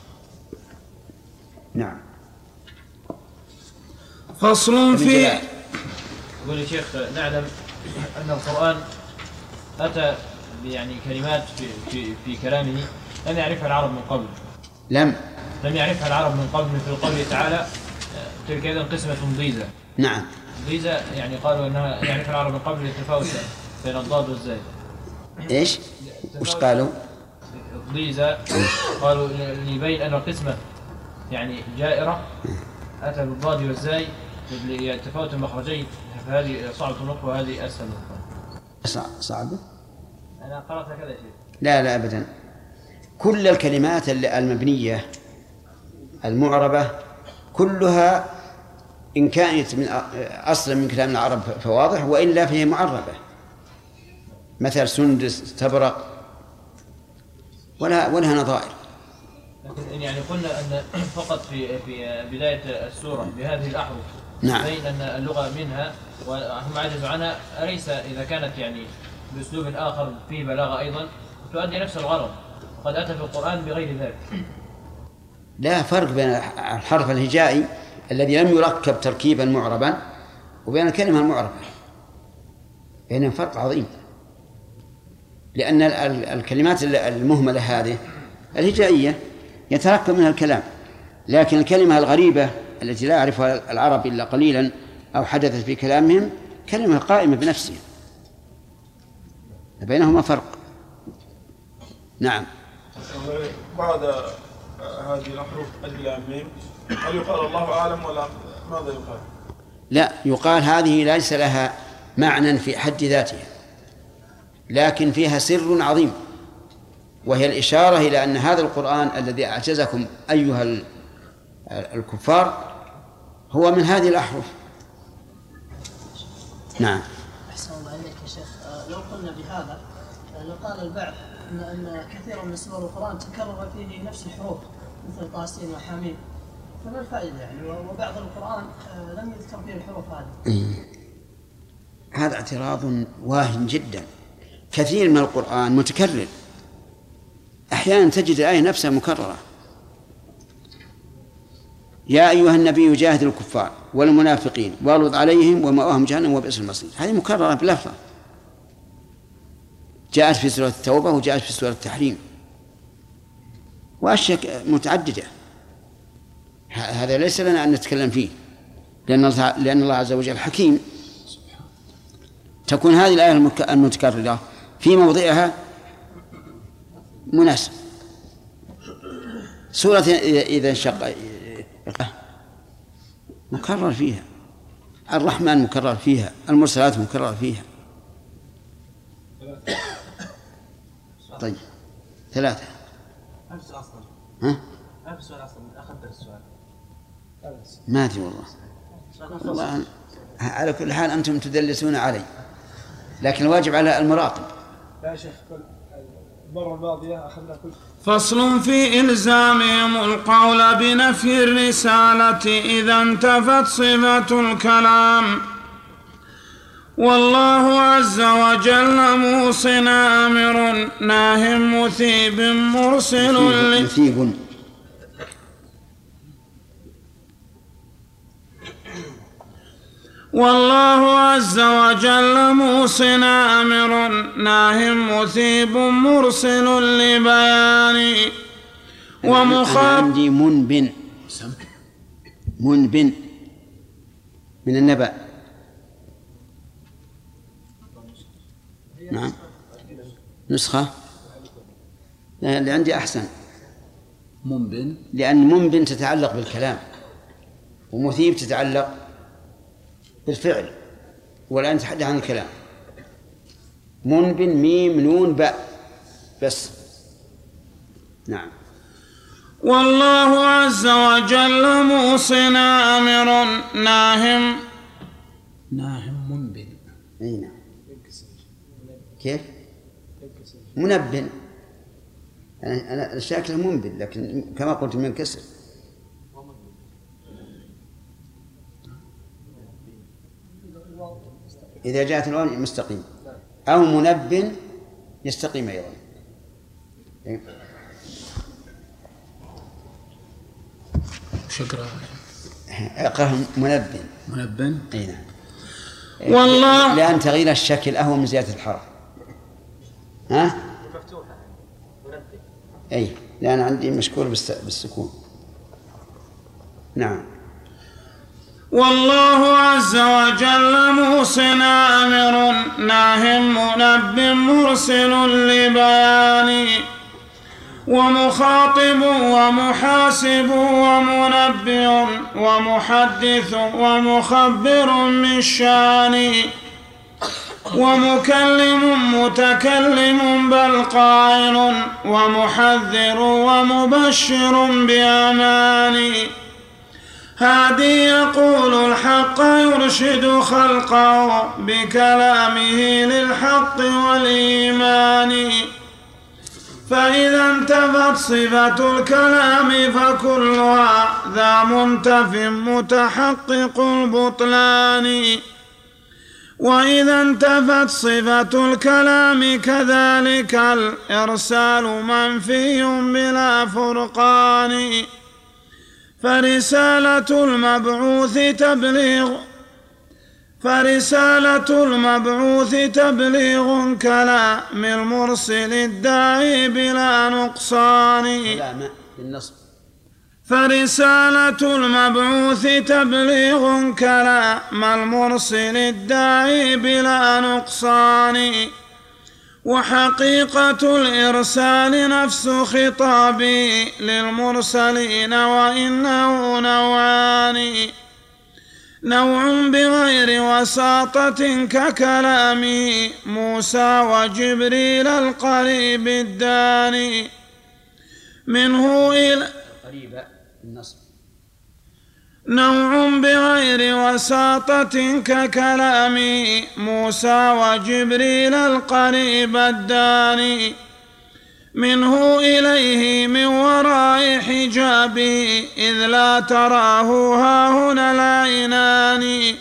نعم. فصل في يقول يا شيخ نعلم أن القرآن أتى يعني كلمات في كلامه لم يعرفها العرب من قبل. لم يعرفها العرب من قبل، مثل قوله تعالى تلك إذن قسمة ضيزى. نعم. ضيزى يعني قالوا أنها يعرفها العرب من قبل للتفاوت بين الضاد والزاي. إيش؟ وش قالوا؟ ضيزى قالوا ليبين أن القسمة يعني جائرة أتى بالضاد والزاي لتفاوت المخرجين، فهذه صعبة النطق وهذه أسهل النطق. صعبة؟ أنا قرأت كذا شيء. لا أبدا، كل الكلمات المبنية المعربة كلها إن كانت من أصلا من كلام العرب فواضح، وإلا فهي معربة، مثل سندس، استبرق، ولها نظائر. لكن يعني قلنا أن فقط في بداية السورة بهذه الأحرف نعم. بين أن اللغة منها وهم عجزوا عنها، أليس إذا كانت يعني بأسلوب آخر فيه بلاغة أيضا تؤدي نفس الغرض، وقد أتى في القرآن بغير ذلك؟ لا فرق بين الحرف الهجائي الذي لم يركب تركيبا معربا وبين الكلمة المعربة، بينهم فرق عظيم، لأن الكلمات المهملة هذه الهجائية يتركب منها الكلام، لكن الكلمة الغريبة التي لا يعرفها العرب إلا قليلا أو حدثت في كلامهم كلمة قائمة بنفسها، بينهما فرق. نعم. بعد هذه الأحرف اللامين هل يقال الله أعلم ولا ماذا يقال؟ لا، يقال هذه ليس لها معنى في حد ذاتها، لكن فيها سر عظيم، وهي الإشارة إلى أن هذا القرآن الذي أعجزكم أيها الكفار هو من هذه الأحرف. نعم. أحسن الله إليك يا شيخ، لو قلنا بهذا لقال البعض أن كثير من سور القرآن تكرر فيه نفس الحروف مثل طاسين وحامين، فما الفائدة يعني؟ وبعض القرآن لم يذكر فيه الحروف هذه. هذا اعتراض واهن جدا. كثير من القرآن متكرر، أحيانا تجد الآية نفسها مكررة. يا أيها النبي جاهد الكفار والمنافقين واغلظ عليهم ومأواهم جهنم وبئس المصير، هذه مكررة بلفظة، جاءت في سورة التوبة وجاءت في سورة التحريم وأشياء متعددة. هذا ليس لنا أن نتكلم فيه، لأن الله عز وجل حكيم. تكون هذه الآية المتكررة في موضعها مناسب. سورة إذا انشق مكرر فيها، الرحمن مكرر فيها، المرسلات مكرر فيها. طيب 3. ألف سؤال أصلا. ها؟ ألف سؤال أصلا من أخذت السؤال. ما أدري والله. على كل حال أنتم تدلسون علي، لكن الواجب على المراقب. لا شيخ، المرة الماضية أخذنا كل. فصل في إلزامهم القول بنفي الرسالة إذا انتفت صفة الكلام، والله عز وجل موصٍ آمر ناه مثيب مرسل مثيب. والله عز وجل موصٍ آمر ناه مثيب مرسل لبيان ومخاطب. عندي منبن من النبأ. نعم نسخة اللي عندي أحسن منبن، لأن منبن تتعلق بالكلام ومثيب تتعلق بالفعل، والآن نتحدث عن الكلام. منبن ميم نون باء بس. نعم. والله عز وجل موصٍ آمر ناهم منبن. أي نعم. كيف؟ منبن. أنا الشاكل منبن، لكن كما قلت من كسر. إذا جاءت الواو مستقيم، أو منب يستقيم أيضا. شكرا. اقرأ منب. أي نعم. والله لأن تغيير الشكل أهون من زيادة الحرف. ها؟ أي لأن عندي مشكور بالسكون. نعم. والله عز وجل موصٍ آمر ناه منب مرسل لبيان، ومخاطب ومحاسب ومنبئ ومحدث ومخبر من شان، ومكلم متكلم بل قائل، ومحذر ومبشر بأمان، هادي يقول الحق يرشد خلقه بكلامه للحق والإيمان. فإذا انتفت صفة الكلام فكلها ذا منتف متحقق البطلان، وإذا انتفت صفة الكلام كذلك الإرسال منفي بلا فرقان. فرسالة المبعوث تبليغ كلام المرسل الداعي بلا نقصان. فرسالة المبعوث تبليغ كلام المرسل الداعي بلا نقصان. وحقيقة الإرسال نفس خطابي للمرسلين، وإنه نوعان: نوع بغير وساطة ككلام موسى وجبريل القريب الداني منه إلى نوع بغير وساطة ككلام موسى وجبريل القريب الداني منه إليه من وراء حجابه، إذ لا تراه هاهنا العينان.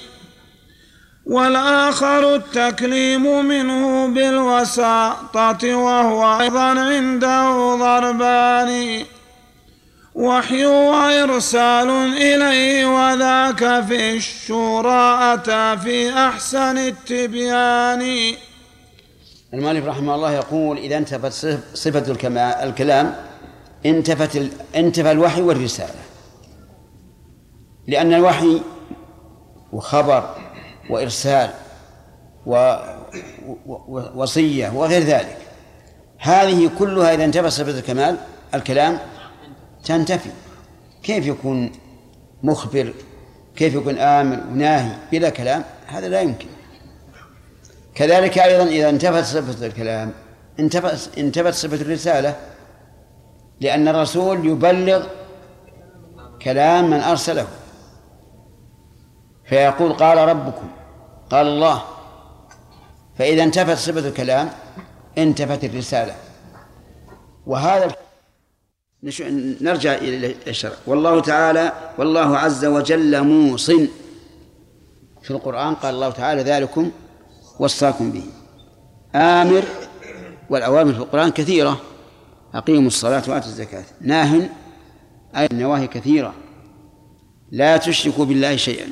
والآخر التكليم منه بالوساطة، وهو أيضا عنده ضربان: وحي وإرسال إليه، وذاك في الشورى أتى في أحسن التبيان. المؤلف رحمه الله يقول: إذا انتفت صفة الكلام انتفى الوحي والرسالة، لأن الوحي وخبر وإرسال ووصية وغير ذلك، هذه كلها إذا انتفت صفة الكلام تنتفي. كيف يكون مخبر، كيف يكون آمر وناهي بلا كلام؟ هذا لا يمكن. كذلك أيضا إذا انتفت صفة الكلام انتفت صفة الرسالة، لأن الرسول يبلغ كلام من أرسله، فيقول قال ربكم، قال الله. فإذا انتفت صفة الكلام انتفت الرسالة. وهذا نرجع إلى الشرع. والله عز وجل موصٍ في القرآن، قال الله تعالى: ذلكم وصاكم به. آمر، والأوامر في القرآن كثيرة: أقيموا الصلاة وآتوا الزكاة. ناه، أي النواهي كثيرة: لا تشركوا بالله شيئا.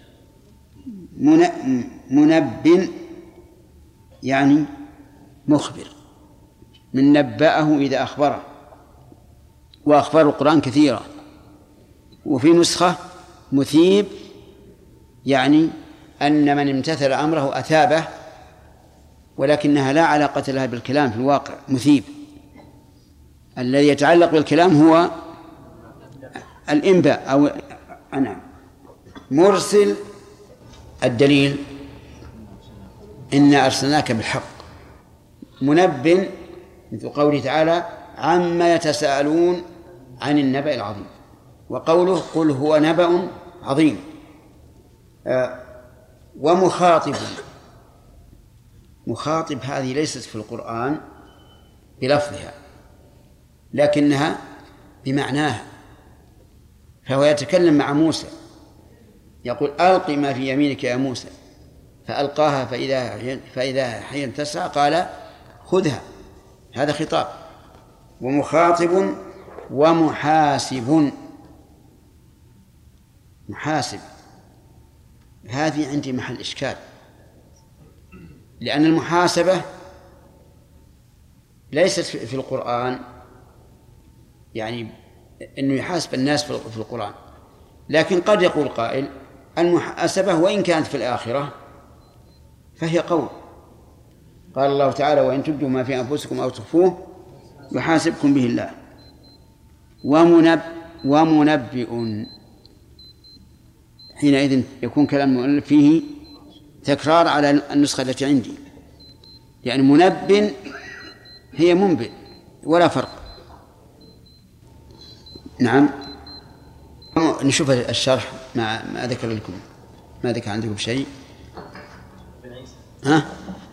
منب يعني مخبر، من نبأه إذا أخبره، وأخبار القرآن كثيرة. وفي نسخة مثيب، يعني أن من امتثل أمره أثابه، ولكنها لا علاقة لها بالكلام في الواقع. مثيب الذي يتعلق بالكلام هو الإنباء أو أنا مرسل. الدليل: إنا أرسلناك بالحق. منب مثل قوله تعالى: عما يتساءلون عن النبأ العظيم، وقوله: قل هو نبأ عظيم. ومخاطب، مخاطب هذه ليست في القرآن بلفظها، لكنها بمعناها. فهو يتكلم مع موسى، يقول: ألق ما في يمينك يا موسى، فألقاها فإذا حين تسعى قال خذها. هذا خطاب. ومخاطب ومحاسب. محاسب هذه عندي محل إشكال، لأن المحاسبة ليست في القرآن، يعني أنه يحاسب الناس في القرآن، لكن قد يقول قائل المحاسبة وإن كانت في الآخرة فهي قول. قال الله تعالى وإن تبدوا ما في أنفسكم أو تخفوه يحاسبكم به الله. ومنبئ حينئذ يكون كلام المؤلف فيه تكرار على النسخة التي عندي، يعني منبئ هي منبئ ولا فرق. نعم. نشوف الشرح ما ذكر لكم، ما ذكر عندكم شيء. ها؟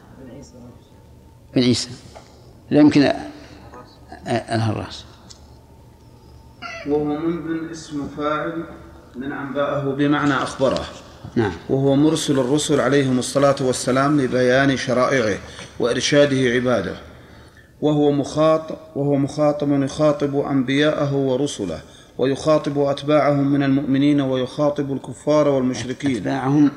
بن عيسى لا يمكن الهراس. وهو منبئ اسم فاعل من أنبأه بمعنى أخبره. نعم. وهو مرسل الرسل عليهم الصلاة والسلام لبيان شرائعه وإرشاده عباده. وهو مخاطب يخاطب أنبياءه ورسله، ويخاطب أتباعهم من المؤمنين، ويخاطب الكفار والمشركين.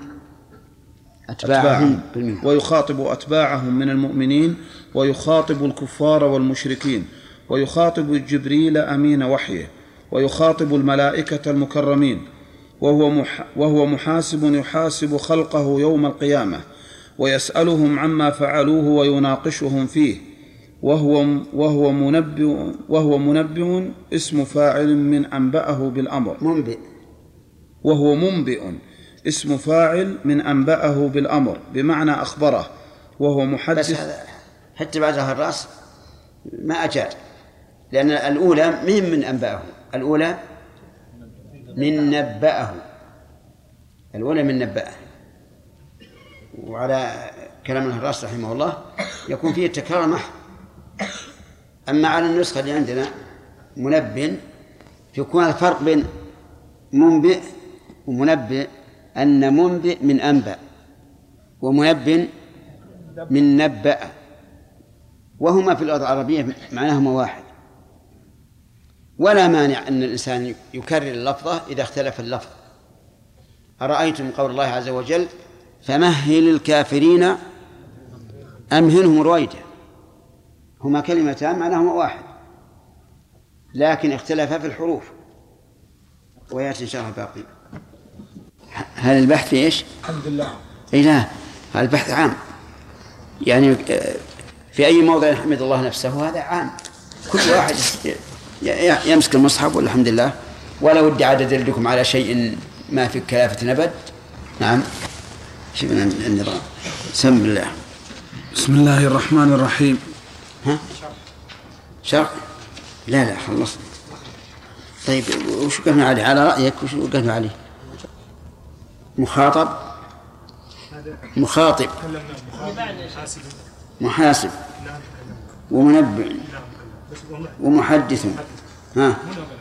أتباعهم ويخاطب أتباعهم من المؤمنين، ويخاطب الكفار والمشركين، ويخاطب جبريل أمين وحيه، ويخاطب الملائكة المكرمين. وهو محاسب يحاسب خلقه يوم القيامة، ويسألهم عما فعلوه ويناقشهم فيه. وهو منبئ اسم فاعل من أنبأه بالأمر. وهو منبئ اسم فاعل من أنبأه بالأمر بمعنى أخبره. وهو محدث. بس حتى بعدها الرأس ما أجاد، لأن الأولى من أنبأه، الأولى من نبأه، الأولى من نبأه. وعلى كلام الهراس رحمه الله يكون فيه التكرار محض. أما على النسخة اللي عندنا منبئ، يكون الفرق بين منبئ ومنبئ أن منبئ من أنبأ ومنبئ من نبأ، وهما في اللغة العربية معناهما واحد. ولا مانع أن الإنسان يكرر اللفظة إذا اختلف اللفظ. أرأيتم قول الله عز وجل فمهل الكافرين أمهلهم رويدا، هما كلمتان معناهما واحد لكن اختلفا في الحروف، ويأتي إن شاء الله باقي. هل البحث في إيش؟ الحمد لله. إيه لا، البحث عام، يعني في أي موضع يحمد الله نفسه هذا عام، كل واحد يمسك المصحف والحمد لله. ولا ودي عدد لكم على شيء ما في كلافة نبد. نعم. شوفنا النظام. بسم الله. بسم الله الرحمن الرحيم. ها؟ شرح؟ لا خلصنا. طيب وش قلنا عليه؟ على رأيك وش قلنا عليه؟ مخاطب، مخاطب، محاسب، ومنبئ، ومحدث. ها؟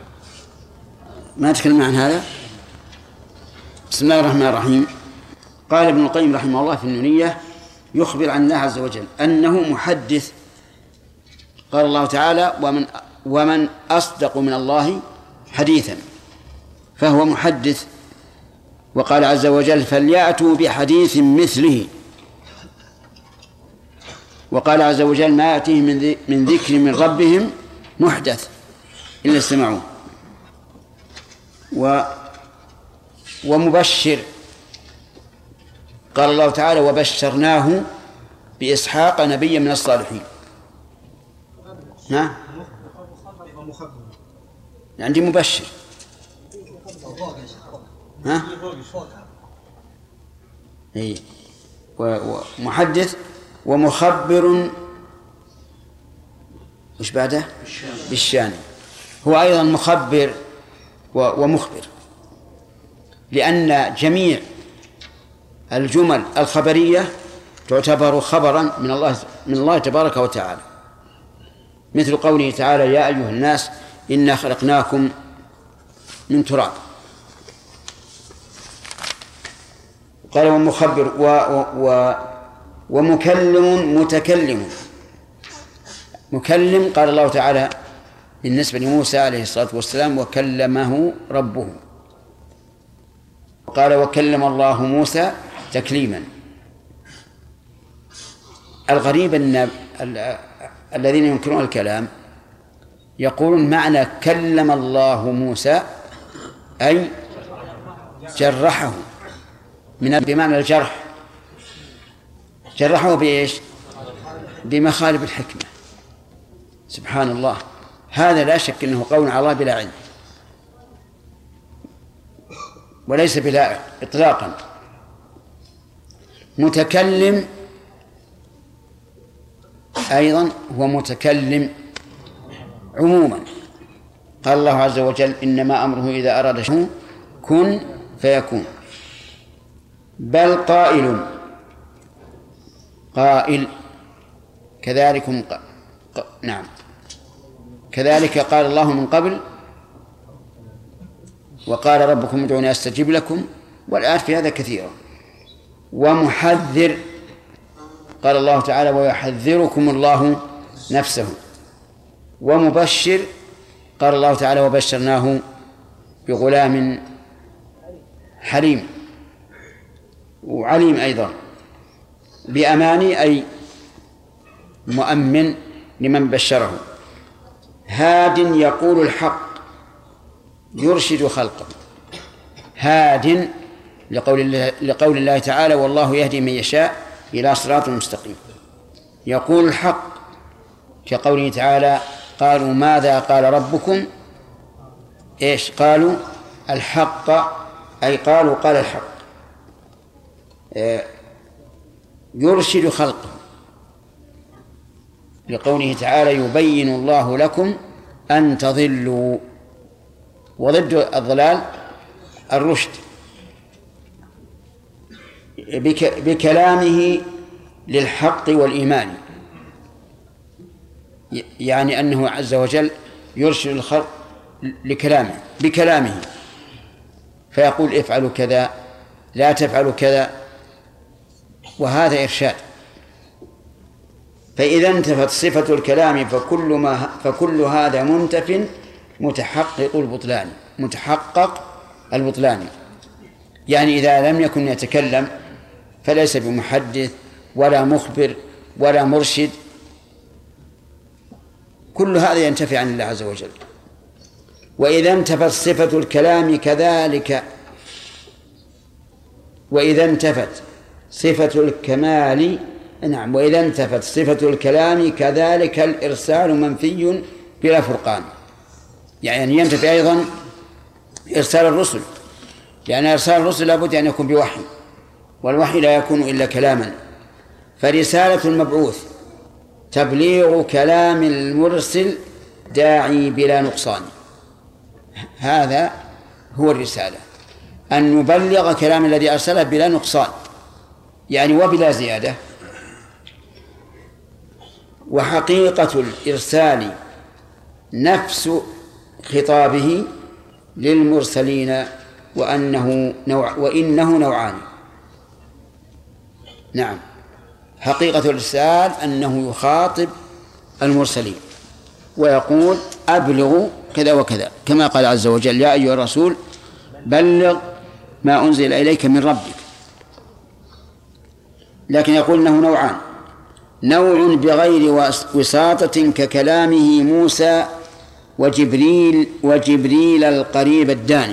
ما تكلمنا عن هذا؟ بسم الله الرحمن الرحيم. قال ابن القيم رحمه الله في النونية يخبر عن الله عز وجل أنه محدث. قال الله تعالى ومن أصدق من الله حديثا، فهو محدث. وقال عز وجل فليأتوا بحديث مثله. وقال عز وجل ما يأتيهم من ذكر من ربهم محدث إلا استمعوه. ومبشر. قال الله تعالى وبشرناه بإسحاق نبيا من الصالحين. ها؟ عندي مبشر. ها؟ إيه. ومحدث ومخبر. وش بعده؟ بالشان. هو أيضا مخبر ومخبر، لأن جميع الجمل الخبرية تعتبر خبرا من الله تبارك وتعالى، مثل قوله تعالى يا أيها الناس إنا خلقناكم من تراب. قال ومخبر ومكلم متكلم. مكلم قال الله تعالى بالنسبة لموسى عليه الصلاة والسلام وكلمه ربه، قال وكلم الله موسى تكليما. الغريب أن الذين ينكرون الكلام يقولون معنى كلم الله موسى أي جرحه، بمعنى الجرح، جرحه بإيش؟ بمخالب الحكمة. سبحان الله، هذا لا شك أنه قول على الله بلا علم وليس بلا إطلاقا. متكلم أيضا هو متكلم عموما. قال الله عز وجل إنما أمره إذا أراد شيئا كن فيكون. بل قائل كذلكم نعم كذلك قال الله من قبل وقال ربكم ادعوني أستجب لكم، والآيات في هذا كثيرة. ومحذر قال الله تعالى ويحذركم الله نفسه. ومبشر قال الله تعالى وبشرناه بغلام حليم وعليم أيضا. بأماني أي مؤمن لمن بشره. هاد يقول الحق يرشد خلقه. هاد لقول الله تعالى والله يهدي من يشاء إلى صراط مستقيم. يقول الحق كقوله تعالى قالوا ماذا قال ربكم إيش؟ قالوا الحق، أي قالوا قال الحق. يرشد خلقه لقوله تعالى يبين الله لكم أن تضلوا. وضد الضلال الرشد. بكلامه للحق والإيمان، يعني أنه عز وجل يرشد الخلق لكلامه بكلامه، فيقول افعلوا كذا لا تفعلوا كذا، وهذا إرشاد. فإذا انتفت صفة الكلام فكل هذا منتف متحقق البطلان. يعني إذا لم يكن يتكلم فليس بمحدث ولا مخبر ولا مرشد، كل هذا ينتفي عن الله عز وجل. وإذا انتفت صفة الكلام كذلك، وإذا انتفت صفة الكمال نعم وإذا انتفت صفة الكلام كذلك الإرسال منفي بلا فرقان. يعني ينتفي أيضا إرسال الرسل، لأن إرسال الرسل لابد أن يكون بوحي، والوحي لا يكون إلا كلاما. فرسالة المبعوث تبليغ كلام المرسل داعي بلا نقصان. هذا هو الرسالة، أن نبلغ كلام الذي أرسله بلا نقصان، يعني وبلا زيادة. وحقيقة الإرسال نفس خطابه للمرسلين وإنه نوعان. نعم، حقيقة الإرسال أنه يخاطب المرسلين ويقول أبلغوا كذا وكذا، كما قال عز وجل يا أيها الرسول بلغ ما أنزل إليك من ربك. لكن يقول أنه نوعان، نوع بغير وساطة ككلامه موسى وجبريل القريب الداني.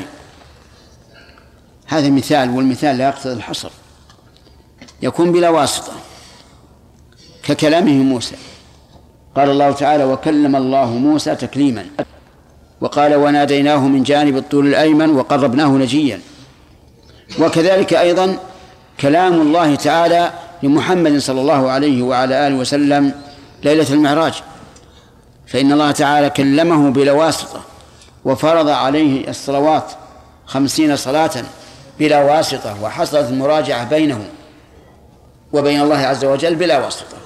هذا مثال، والمثال لا يقتضي الحصر. يكون بلا واسطة ككلامه موسى. قال الله تعالى وكلم الله موسى تكليما، وقال وناديناه من جانب الطول الأيمن وقربناه نجيا. وكذلك أيضا كلام الله تعالى لمحمد صلى الله عليه وعلى آله وسلم ليلة المعراج، فإن الله تعالى كلمه بلا واسطة وفرض عليه الصلوات 50 صلاة بلا واسطة، وحصلت المراجعة بينه وبين الله عز وجل بلا واسطة.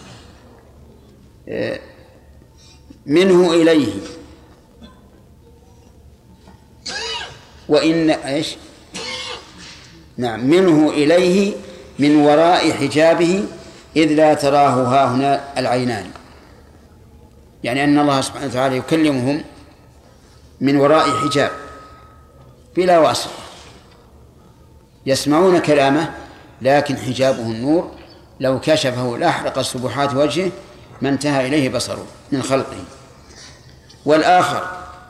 منه إليه وإن نعم منه إليه من وراء حجابه إذ لا تراه ها هنا العينان، يعني أن الله سبحانه وتعالى يكلمهم من وراء حجاب بلا واسطة، يسمعون كلامه لكن حجابه النور، لو كشفه لأحرق سبحات وجهه ما انتهى إليه بصره من خلقه. والآخر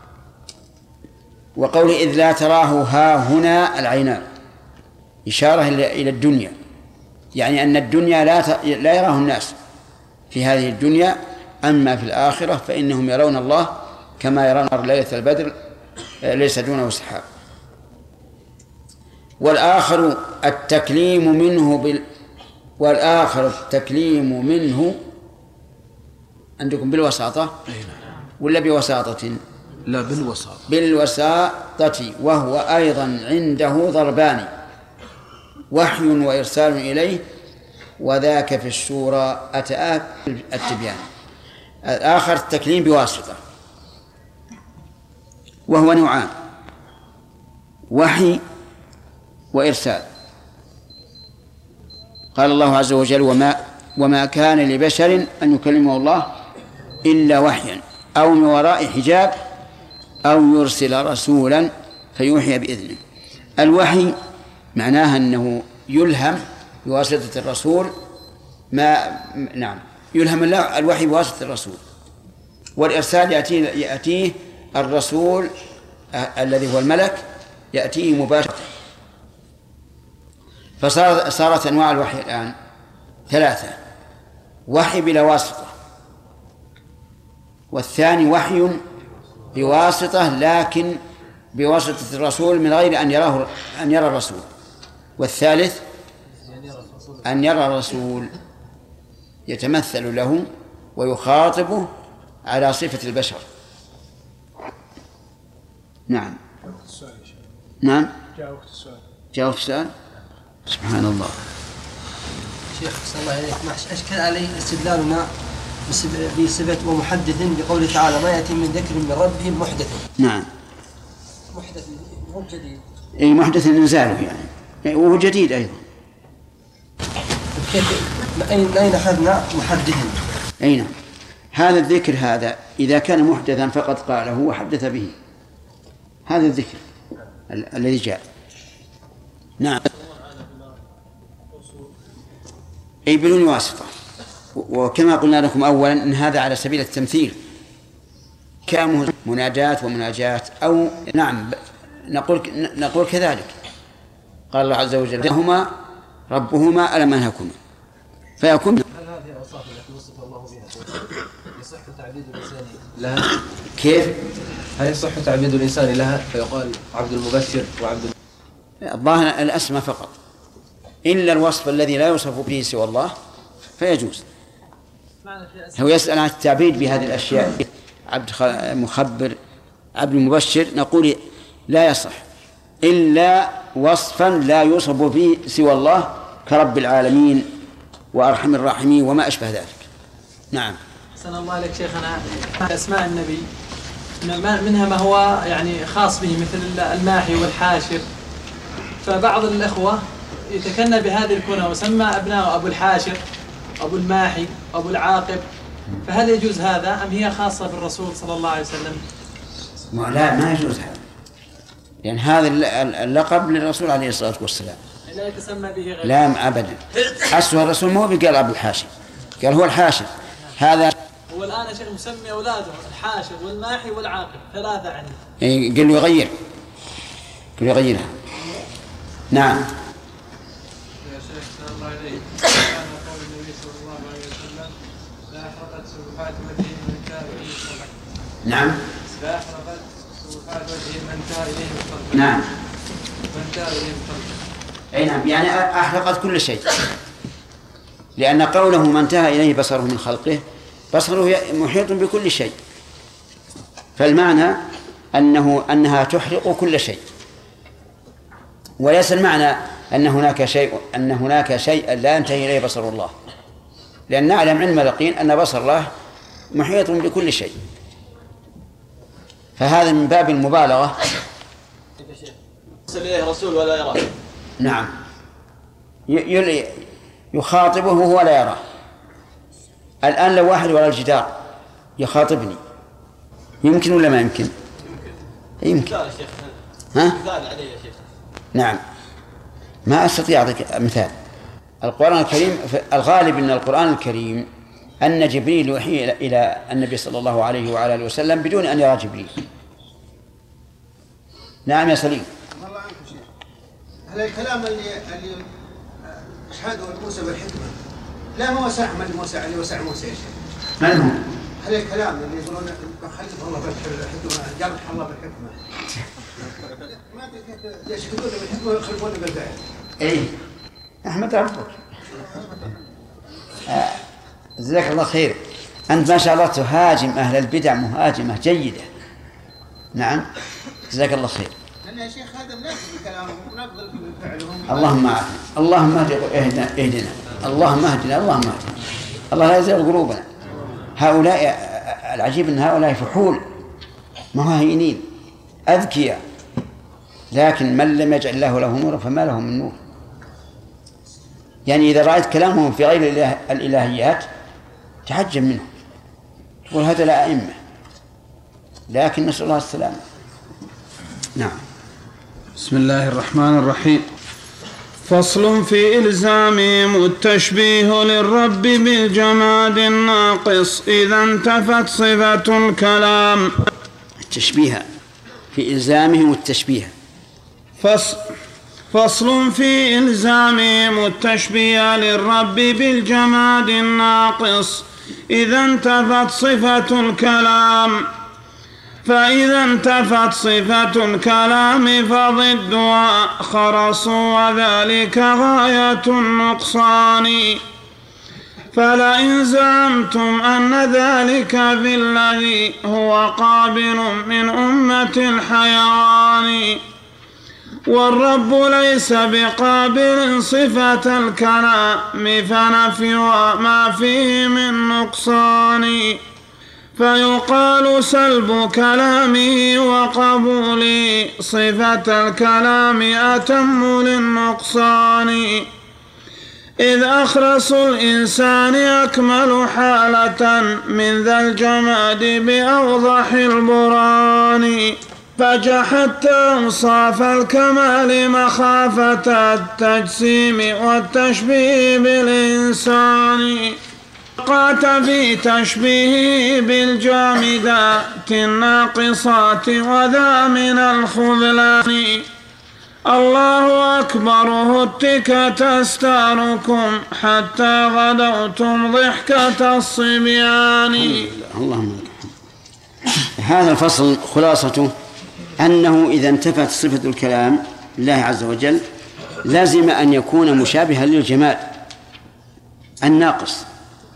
وقول إذ لا تراه ها هنا العينان إشارة إلى الدنيا، يعني أن الدنيا لا يراه الناس في هذه الدنيا، أما في الآخرة فإنهم يرون الله كما يرون ليلة البدر ليس دونه سحاب. والآخر التكليم منه عندكم بالوساطة ولا بوساطة؟ لا بالوساطة. بالوساطة، وهو أيضا عنده ضربان، وحي وإرسال إليه، وذاك في الشورى أتى التبيان. الآخر التكليم بواسطة، وهو نوعان: وحي وإرسال. قال الله عز وجل: وما كان لبشر أن يكلمه الله إلا وحيا أو من وراء حجاب أو يرسل رسولا فيوحي بإذنه. الوحي معناها أنه يلهم بواسطة الرسول يلهم الله الوحي بواسطة الرسول. والإرسال يأتيه الرسول الذي هو الملك يأتيه مباشرة. فصارت أنواع الوحي الآن 3: وحي بلا واسطة، والثاني وحي بواسطة لكن بواسطة الرسول من غير أن يرى الرسول، والثالث أن يرى الرسول يتمثل له ويخاطبه على صفة البشر. نعم. نعم. جاء وقت السؤال. سبحان الله. شيخ صلى الله عليك، أشكل علي استدلالنا بصفة ومحدث بقوله تعالى: ما يأتي من ذكر من ربهم محدث. نعم. محدث مو جديد. أي محدث إنزاله يعني وهو جديد أيضا. أين أخذنا محدث؟ أين هذا الذكر هذا إذا كان محدثا فقد قاله وحدث به، هذا الذكر الذي جاء. نعم. أي بدون واسطة. وكما قلنا لكم أولا إن هذا على سبيل التمثيل، مناجات ومناجات، أو نعم نقول كذلك. قال الله عز وجل: هما ربهما ألم أنهكما، فيكون. هل هذه الأوصاف التي وصف الله بها يصح تعبيد الإنسان لها؟ كيف؟ هل يصح تعبيد الإنسان لها فيقال عبد المبشر وعبد الظاهر الأسماء فقط، إلا الوصف الذي لا يوصف به سوى الله فيجوز. هو يسأل عن التعبيد بهذه الأشياء، عبد مخبر، عبد المبشر، نقول لا يصح إلا وصفا لا يوصف به سوى الله كرب العالمين وأرحم الراحمين وما أشبه ذلك. نعم. أحسن الله عليك شيخنا. أسماء النبي منها ما هو يعني خاص به مثل الماحي والحاشر، فبعض الأخوة يتكنى بهذه الكنى وسمى أبناءه أبو الحاشر، أبو الماحي، أبو العاقب، فهل يجوز هذا أم هي خاصة بالرسول صلى الله عليه وسلم؟ لا، ما يجوز هذا، لأن هذا اللقب للرسول عليه الصلاة والسلام، لا يتسمى به غيره. لا أبدا. أسوأ الرسول ما هو قال أبو الحاشر، قال هو الحاشر. هذا هو الآن يا شيخ مسمي أولاده الحاشر والماحي والعاقب 3 عنه. قال له يغيرها. نعم. يا شيخ صلى الله عليه كان قول النبي صلى الله عليه وسلم: لا أحرقت سبحات وجهه من كان إليه الصلاة. نعم. لا أحرقت سبحات وجهه من كان إليه الصلاة. نعم. من كان إليه الصلاة. أي نعم، يعني أحرقت كل شيء، لأن قوله ما انتهى إليه بصره من خلقه، بصره محيط بكل شيء، فالمعنى أنها تحرق كل شيء، وليس المعنى أن هناك شيء لا ينتهي إليه بصر الله، لأن نعلم علم اليقين أن بصر الله محيط بكل شيء، فهذا من باب المبالغة. يرسل إليه رسول ولا يراه. نعم. يخاطبه وهو لا يراه. الآن لو واحد وراء الجدار يخاطبني يمكن ولا ما يمكن؟ يمكن. ها؟ نعم. ما أستطيع أعطيك مثال. القرآن الكريم الغالب أن القرآن الكريم أن جبريل يوحي إلى النبي صلى الله عليه وعلى آله وسلم بدون أن يرى جبريل. نعم يا سليم. الله عنك شيخ. هل الكلام اللي أشهده موسى بالحكمة لا هو وسع من موسى اللي وسع موسى يا شيخ؟ من هو؟ هل الكلام اللي يقولون خلف الله بالحكمة جرح الله بالحكمة ما أدري كيف يشهدون بالحكمة ويخلفون بالفعل. إيه أحمد ربك. جزاك الله خير. أنت ما شاء الله تهاجم أهل البدع مهاجمة جيدة. نعم جزاك الله خير. لأن يا شيخ هذا منقض بكلامهم ونقض بفعلهم. اللهم اعفنا، اللهم اهدنا، اللهم اهدنا، اللهم اهدنا. الله لا يزيغ قلوبنا. هؤلاء العجيب أن هؤلاء فحول مهينين أذكياء، لكن من لم يجعل الله له نورا فما له من نور. يعني إذا رأيت كلامهم في غير الإلهيات تعجب منهم، تقول هذا لا أئمة، لكن نسأل الله السلامة. نعم. بسم الله الرحمن الرحيم. فصل في إلزامهم التشبيه للرب بالجماد الناقص إذا انتفت صفة الكلام. التشبيه في إلزامهم التشبيه. فصل في إلزامهم التشبيه للرب بالجماد الناقص إذا انتفت صفة الكلام. فإذا انتفت صفة الكلام فضدها خرص وذلك غاية النقصان. فلئن زعمتم أن ذلك في الذي هو قابل من أمة الحيوان والرب ليس بقابل صفة الكلام فنفيها ما فيه من نقصان. فيقال سلب كلامه وقبول صفة الكلام أتم للنقصان. إذ أخرس الإنسان أكمل حالة من ذا الجماد بأوضح البرهان. فجحدت أوصاف الكمال مخافة التجسيم والتشبيه بالإنسان. وقعت في تشبيهه بالجامدات الناقصات وذا من الخذلان. الله أكبر هتكت أستاركم حتى غدوتم ضحكة الصبيان. اللهم هذا الفصل خلاصته أنه إذا انتفت صفة الكلام لله عز وجل لازم أن يكون مشابها للجماد الناقص.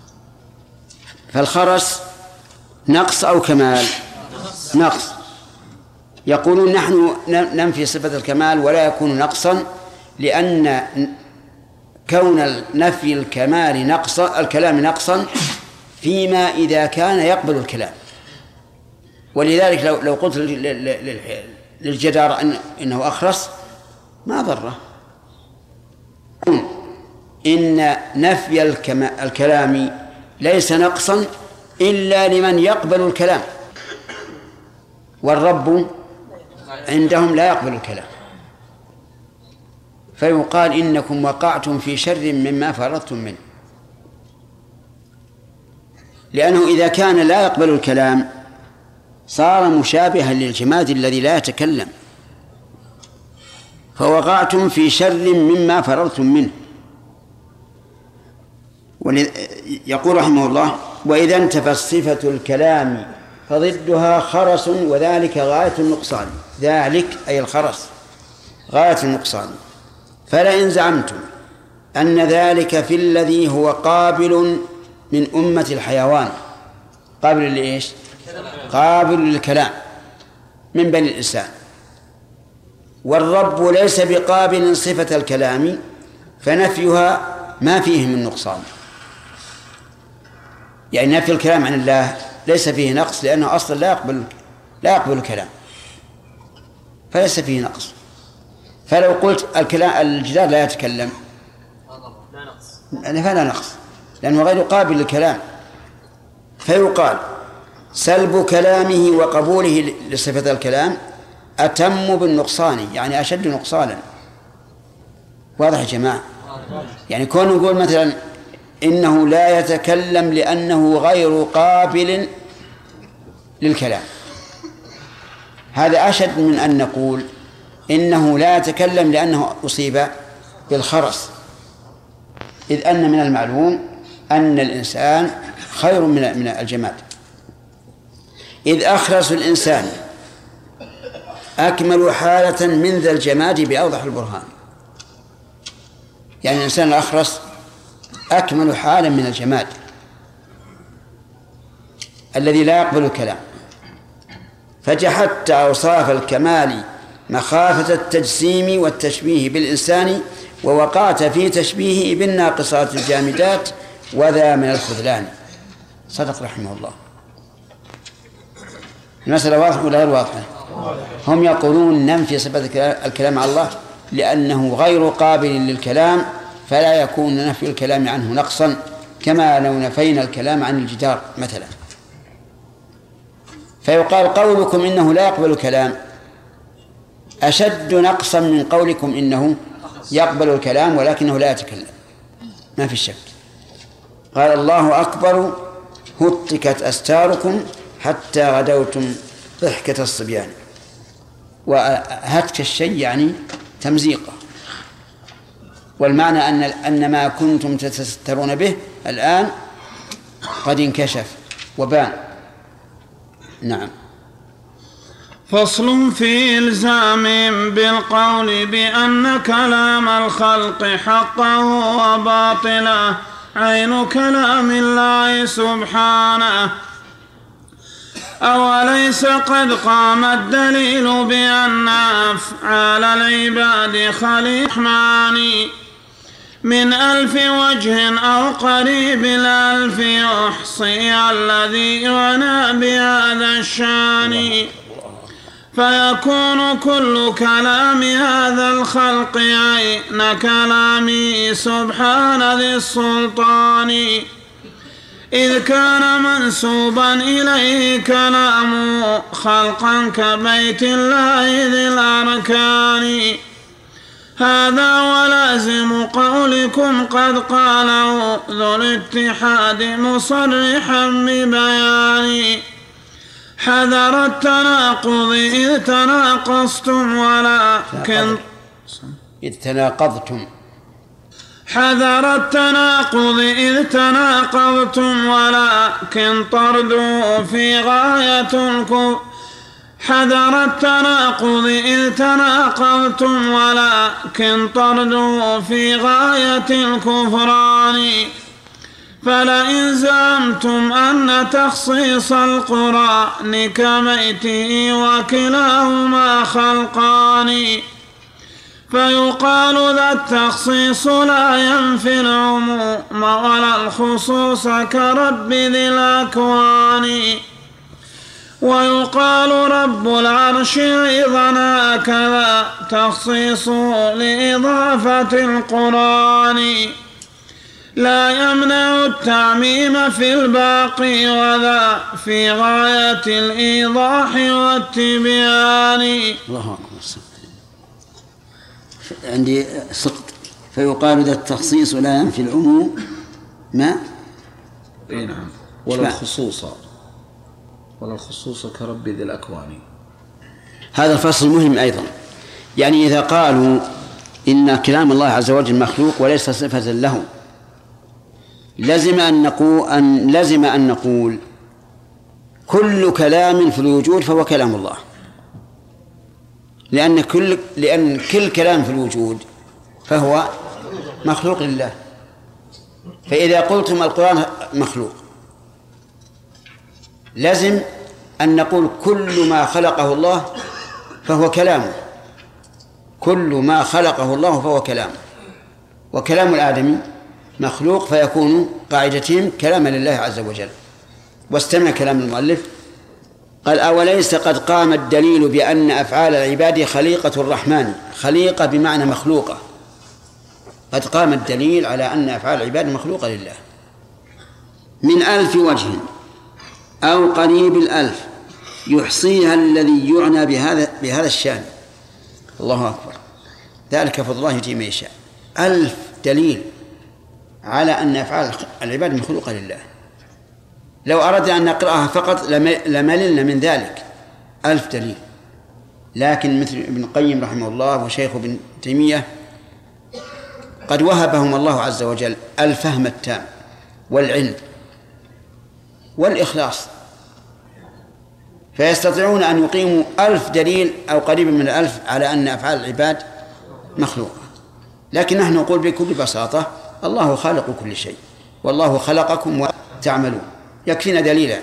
فالخرس نقص أو كمال؟ نقص. يقولون نحن ننفي صفة الكمال ولا يكون نقصا لأن كون نفي الكمال نقصا الكلام نقصا فيما إذا كان يقبل الكلام. ولذلك لو قلت للجدار إنه أخرس ما ضره. إن نفي الكلام ليس نقصا إلا لمن يقبل الكلام، والرب عندهم لا يقبل الكلام. فيقال إنكم وقعتم في شر مما فرضتم منه، لأنه إذا كان لا يقبل الكلام صار مشابها للجماد الذي لا يتكلم، فوقعتم في شر مما فرضتم منه. يقول رحمه الله: وإذا انتفت صفة الكلام فضدها خرس وذلك غاية النقصان. ذلك أي الخرس غاية النقصان. فلئن زعمتم أن ذلك في الذي هو قابل من أمة الحيوان. قابل لإيش؟ قابل للكلام من بني الإنسان، والرب ليس بقابل صفة الكلام فنفيها ما فيه من نقصان. يعني نفي الكلام عن الله ليس فيه نقص لأنه أصلا لا يقبل الكلام، فليس فيه نقص. فلو قلت الجدار لا يتكلم فلا نقص، لأنه غير قابل للكلام. فيقال سلب كلامه وقبوله لصفة الكلام أتم بالنقصان، يعني أشد نقصانا. واضح يا جماعة؟ يعني كون نقول مثلا إنه لا يتكلم لأنه غير قابل للكلام، هذا أشد من أن نقول إنه لا يتكلم لأنه أصيب بالخرس، إذ أن من المعلوم أن الإنسان خير من الجماد. إذ أخرس الإنسان أكمل حالة من ذا الجماد بأوضح البرهان. يعني الإنسان الأخرس أكمل حالة من الجماد الذي لا يقبل الكلام، فجحدت أوصاف الكمال مخافة التجسيم والتشبيه بالإنسان، ووقعت في تشبيهه بالناقصات الجامدات، وذا من الخذلان. صدق رحمه الله. المسألة واضحة ولا غير واضحة؟ هم يقولون ننفي صفة الكلام على الله لأنه غير قابل للكلام، فلا يكون نفي الكلام عنه نقصا، كما لو نفينا الكلام عن الجدار مثلا. فيقال قولكم إنه لا يقبل الكلام أشد نقصا من قولكم إنه يقبل الكلام ولكنه لا يتكلم، ما في شك. قال الله أكبر هتكت أستاركم حتى غدوتم ضحكة الصبيان. وهتك الشيء يعني تمزيقه، والمعنى أن ما كنتم تسترون به الآن قد انكشف وبان. نعم. فصل في إلزام بالقول بأن كلام الخلق حقه وباطله عين كلام الله سبحانه. أوليس قد قام الدليل بأن أفعال العباد خليق الرحمن من 1000 وجه أو قريب 1000 يحصي الذي يعنى بهذا الشان، فيكون كل كلام هذا الخلق عين كلامه سبحان ذي السلطان، إذ كان منسوبا إليه كلامه خلقا كبيت الله ذي الأركان. هذا ولازم قولكم قد قاله ذو الاتحاد مصرحا ببيان، حذر التناقض إذ تناقضتم ولكن حذر التناقض إذ تناقضتم ولكن طردوا في غاية الكفر. حذر التناقض إذ تناقضتم ولكن طردوا في غاية الكفران. فلئن زعمتم أن تخصيص القرآن كميته وكلاهما خلقان، فيقال ذا التخصيص لا ينفي العموم ولا الخصوص كرب ذي الأكوان. ويقال رب العرش أيضا هكذا تخصيص لإضافة القرآن، لا يمنع التعميم في الباقي وذا في غاية الإيضاح والتبيان. الله أكبر. عندي سقط. فيقال ذا التخصيص لا ينفي العموم ما نعم ولا الخصوص كرب ذي الأكوان. هذا الفصل مهم أيضا. يعني إذا قالوا إن كلام الله عز وجل مخلوق وليس صفة له، لزم أن نقول كل كلام في الوجود فهو كلام الله، لأن كل كلام في الوجود فهو مخلوق لله. فإذا قلتم القرآن مخلوق لازم أن نقول كل ما خلقه الله فهو كلامه، كل ما خلقه الله فهو كلامه، وكلام الآدمي مخلوق، فيكون قاعدتهم كلاما لله عز وجل. واستمع كلام المؤلف قال أوليس قد قام الدليل بأن أفعال العباد خليقة الرحمن. خليقة بمعنى مخلوقة. قد قام الدليل على أن أفعال العباد مخلوقة لله من 1000 وجه أو قريب 1000 يحصيها الذي يعنى بهذا الشأن. الله أكبر، ذلك فضل الله يؤتيه من يشاء. 1000 دليل على أن أفعال العباد مخلوقة لله. لو أردنا أن نقرأها فقط لمللنا من ذلك 1000 دليل، لكن مثل ابن القيم رحمه الله وشيخ ابن تيمية قد وهبهم الله عز وجل الفهم التام والعلم والإخلاص، فيستطيعون أن يقيموا 1000 دليل أو قريب من 1000 على أن أفعال العباد مخلوقة. لكن نحن نقول بكل بساطة الله خالق كل شيء، والله خلقكم وتعملون، يكفينا دليلا.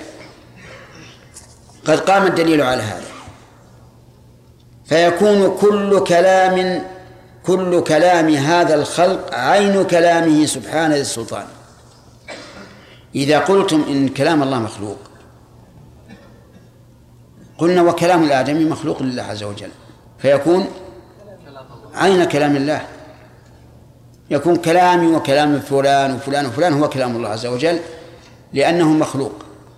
قد قام الدليل على هذا، فيكون كل كلام هذا الخلق عين كلامه سبحانه السلطان. إذا قلتم إن كلام الله مخلوق، قلنا وكلام الآدمي مخلوق لله عز وجل، فيكون عين كلام الله. يكون كلامي وكلام فلان وفلان وفلان هو كلام الله عز وجل لأنه مخلوق،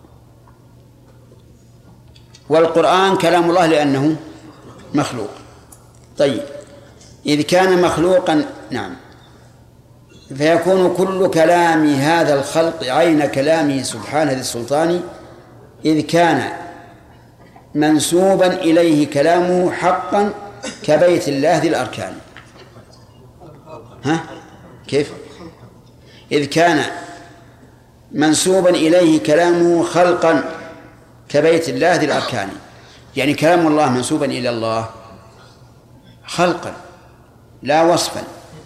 والقرآن كلام الله لأنه مخلوق. طيب، إذ كان مخلوقا، نعم، فيكون كل كلام هذا الخلق عين كلامه سبحانه السلطان، إذ كان منسوبا إليه كلامه حقا كبيت الله ذي الأركان. كيف؟ إذ كان منسوبا إليه كلامه خلقا كبيت الله ذي الأركان، يعني كلام الله منسوبا إلى الله خلقا لا وصفا،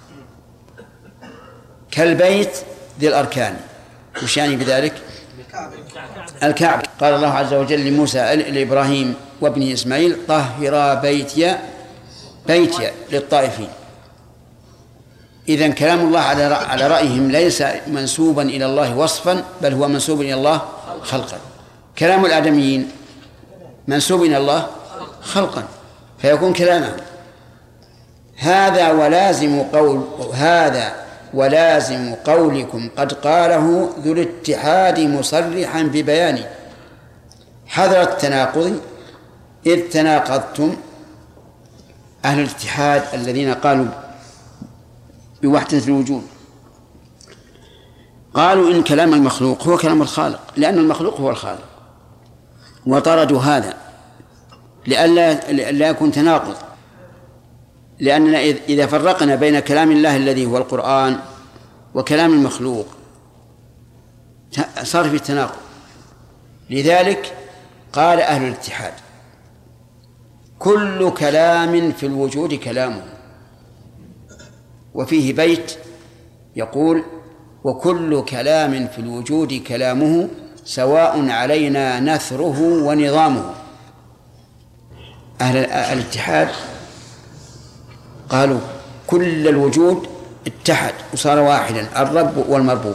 كالبيت ذي الأركان. وش يعني بذلك؟ الكعبة. قال الله عز وجل لموسى لإبراهيم وابنه إسماعيل: طهرا بيتي للطائفين. إذن كلام الله على رأيهم ليس منسوبا إلى الله وصفا، بل هو منسوب إلى الله خلقا. كلام الآدميين منسوب إلى الله خلقا، فيكون كلاما. هذا ولازم قولكم قد قاله ذو الاتحاد مصرحا ببيان حذر التناقض إذ تناقضتم. أهل الاتحاد الذين قالوا بوحدة الوجود قالوا إن كلام المخلوق هو كلام الخالق، لأن المخلوق هو الخالق، وطردوا هذا لئلا يكون تناقض، لأننا إذا فرقنا بين كلام الله الذي هو القرآن وكلام المخلوق صار في تناقض. لذلك قال أهل الاتحاد: كل كلام في الوجود كلامه. وفيه بيت يقول: وكل كلام في الوجود كلامه سواء علينا نثره ونظامه. أهل الاتحاد قالوا كل الوجود اتحد وصار واحدا، الرب والمربوب.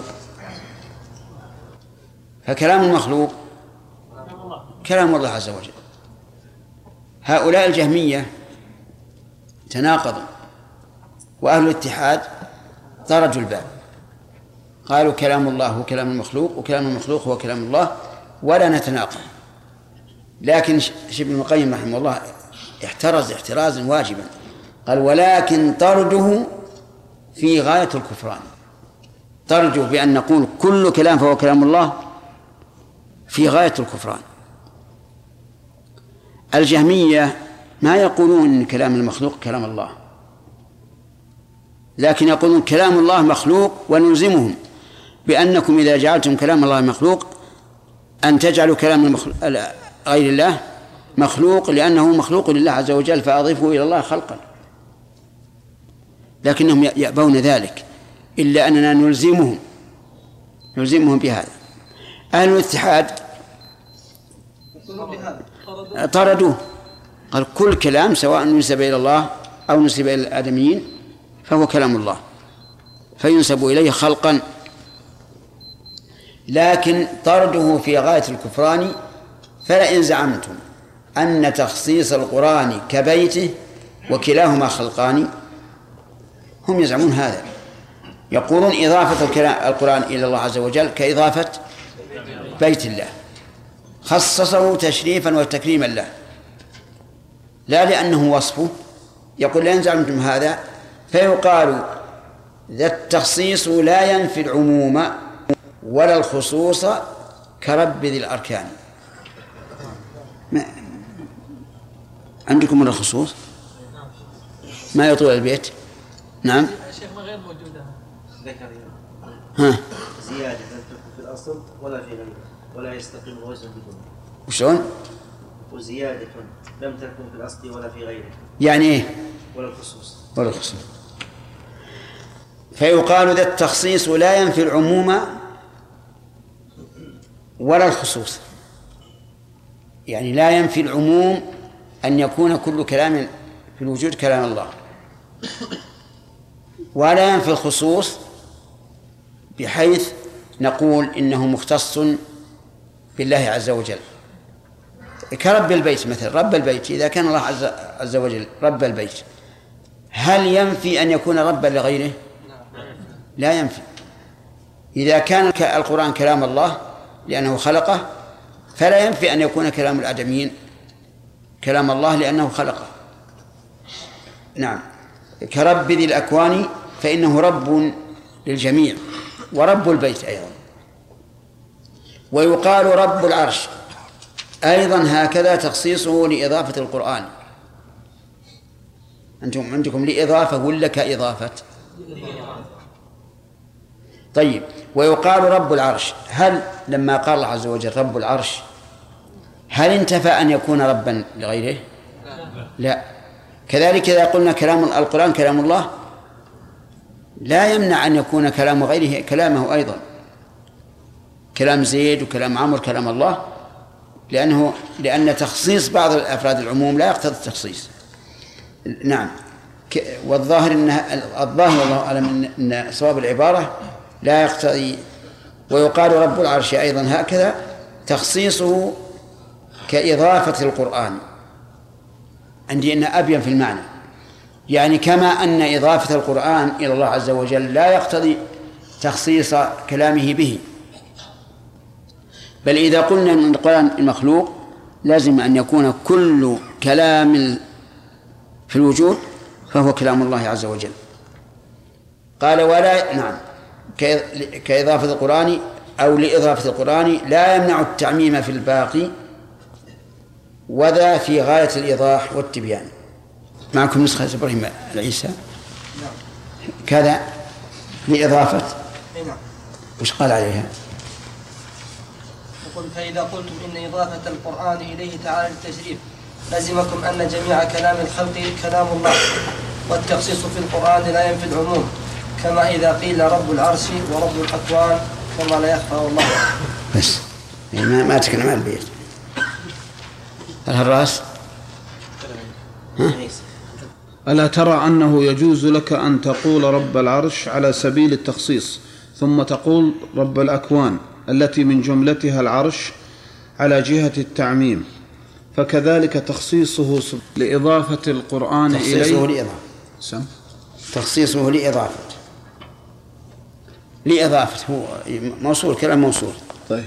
فكلام المخلوق كلام الله عز وجل. هؤلاء الجهمية تناقضوا، وأهل الاتحاد طردوا الباب، قالوا كلام الله هو كلام المخلوق وكلام المخلوق هو كلام الله، ولا نتناقض. لكن ابن القيم رحمه الله احترز احترازا واجبا، قال: ولكن طرده في غاية الكفران. طرده بأن نقول كل كلام فهو كلام الله في غاية الكفران. الجهمية ما يقولون إن كلام المخلوق كلام الله، لكن يقولون كلام الله مخلوق، ونلزمهم بأنكم إذا جعلتم كلام الله مخلوق أن تجعلوا كلام غير الله مخلوق، لأنه مخلوق لله عز وجل، فأضيفوا إلى الله خلقا. لكنهم يأبون ذلك، إلا أننا نلزمهم بهذا. أهل الاتحاد طردوه، قال كل كلام سواء نسب إلى الله أو نسب إلى الآدميين فهو كلام الله، فينسب إليه خلقا. لكن طرده في غاية الكفران. فلئن زعمتم أن تخصيص القرآن كبيته وكلاهما خلقان، هم يزعمون هذا، يقولون إضافة القرآن إلى الله عز وجل كإضافة بيت الله، خصصه تشريفا وتكريما له لا لأنه وصفه. يقول لا ينزعمتم هذا فيقال ذا التخصيص لا ينفي العموم ولا الخصوص كرب ذي الأركان. عندكم من الخصوص ما يطول البيت؟ نعم. الشيخ ما غير موجودة. ها. زيادة في الأصل ولا في غيره ولا يستقيم الوزن بدونه. وشون؟ وزيادة لم تكن في الأصل ولا في غيره. يعني إيه؟ ولا الخصوص. ولا الخصوص. فيقال ذا التخصيص لا ينفي العموم ولا الخصوص، يعني لا ينفي العموم أن يكون كل كلام في الوجود كلام الله، ولا ينفي الخصوص بحيث نقول إنه مختص بالله عز وجل، كرب البيت مثلا. رب البيت إذا كان الله عز وجل رب البيت، هل ينفي أن يكون ربا لغيره؟ لا ينفي. إذا كان القرآن كلام الله لأنه خلقه، فلا ينفي أن يكون كلام الآدميين كلام الله لأنه خلقه. نعم، كرب ذي الأكوان فإنه رب للجميع ورب البيت أيضا. ويقال رب العرش أيضا هكذا تخصيصه لإضافة القرآن. أنتم عندكم لإضافة ولا كإضافة؟ طيب، ويقال رب العرش، هل لما قال الله عز وجل رب العرش هل انتفى أن يكون ربا لغيره؟ لا. كذلك إذا قلنا كلام القرآن كلام الله لا يمنع أن يكون كلام غيره كلامه أيضا. كلام زيد وكلام عمرو كلام الله، لأن تخصيص بعض الأفراد العموم لا يقتضي التخصيص. نعم. والظاهر الظاهر والله أعلم أن صواب العبارة لا يقتضي. ويقال رب العرش أيضا هكذا تخصيصه كإضافة القرآن، عندي أن أبين في المعنى، يعني كما أن إضافة القرآن إلى الله عز وجل لا يقتضي تخصيص كلامه به، بل إذا قلنا أن القرآن المخلوق لازم أن يكون كل كلام في الوجود فهو كلام الله عز وجل. قال ولا نعم كإضافة القرآن أو لإضافة القرآن لا يمنع التعميم في الباقي، وذا في غاية الإيضاح والتبيان. معكم نسخة إبراهيم العيسى كذا لإضافة وش قال عليها؟ يقول فإذا قلتم إن إضافة القرآن إليه تعالى للتشريف لزمكم أن جميع كلام الخلق كلام الله، والتخصيص في القرآن لا ينفي العموم، كما إذا قيل رب العرش ورب الأكوان كما لا يخفى والله. بس ما تكلم عن البيت. الراس ألا ترى أنه يجوز لك أن تقول رب العرش على سبيل التخصيص ثم تقول رب الأكوان التي من جملتها العرش على جهة التعميم، فكذلك تخصيصه لإضافة القرآن إليه تخصيصه لإضافة هو موصول كلام موصول. طيب،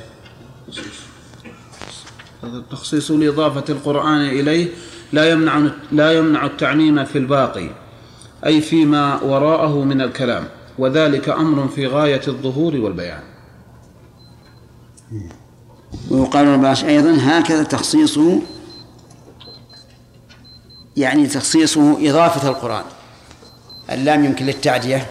التخصيص لإضافة القرآن إليه لا يمنع التعميم في الباقي، أي فيما وراءه من الكلام، وذلك أمر في غاية الظهور والبيان. ويقال الباش أيضا هكذا تخصيصه، يعني تخصيصه إضافة القرآن، اللام يمكن للتعدية،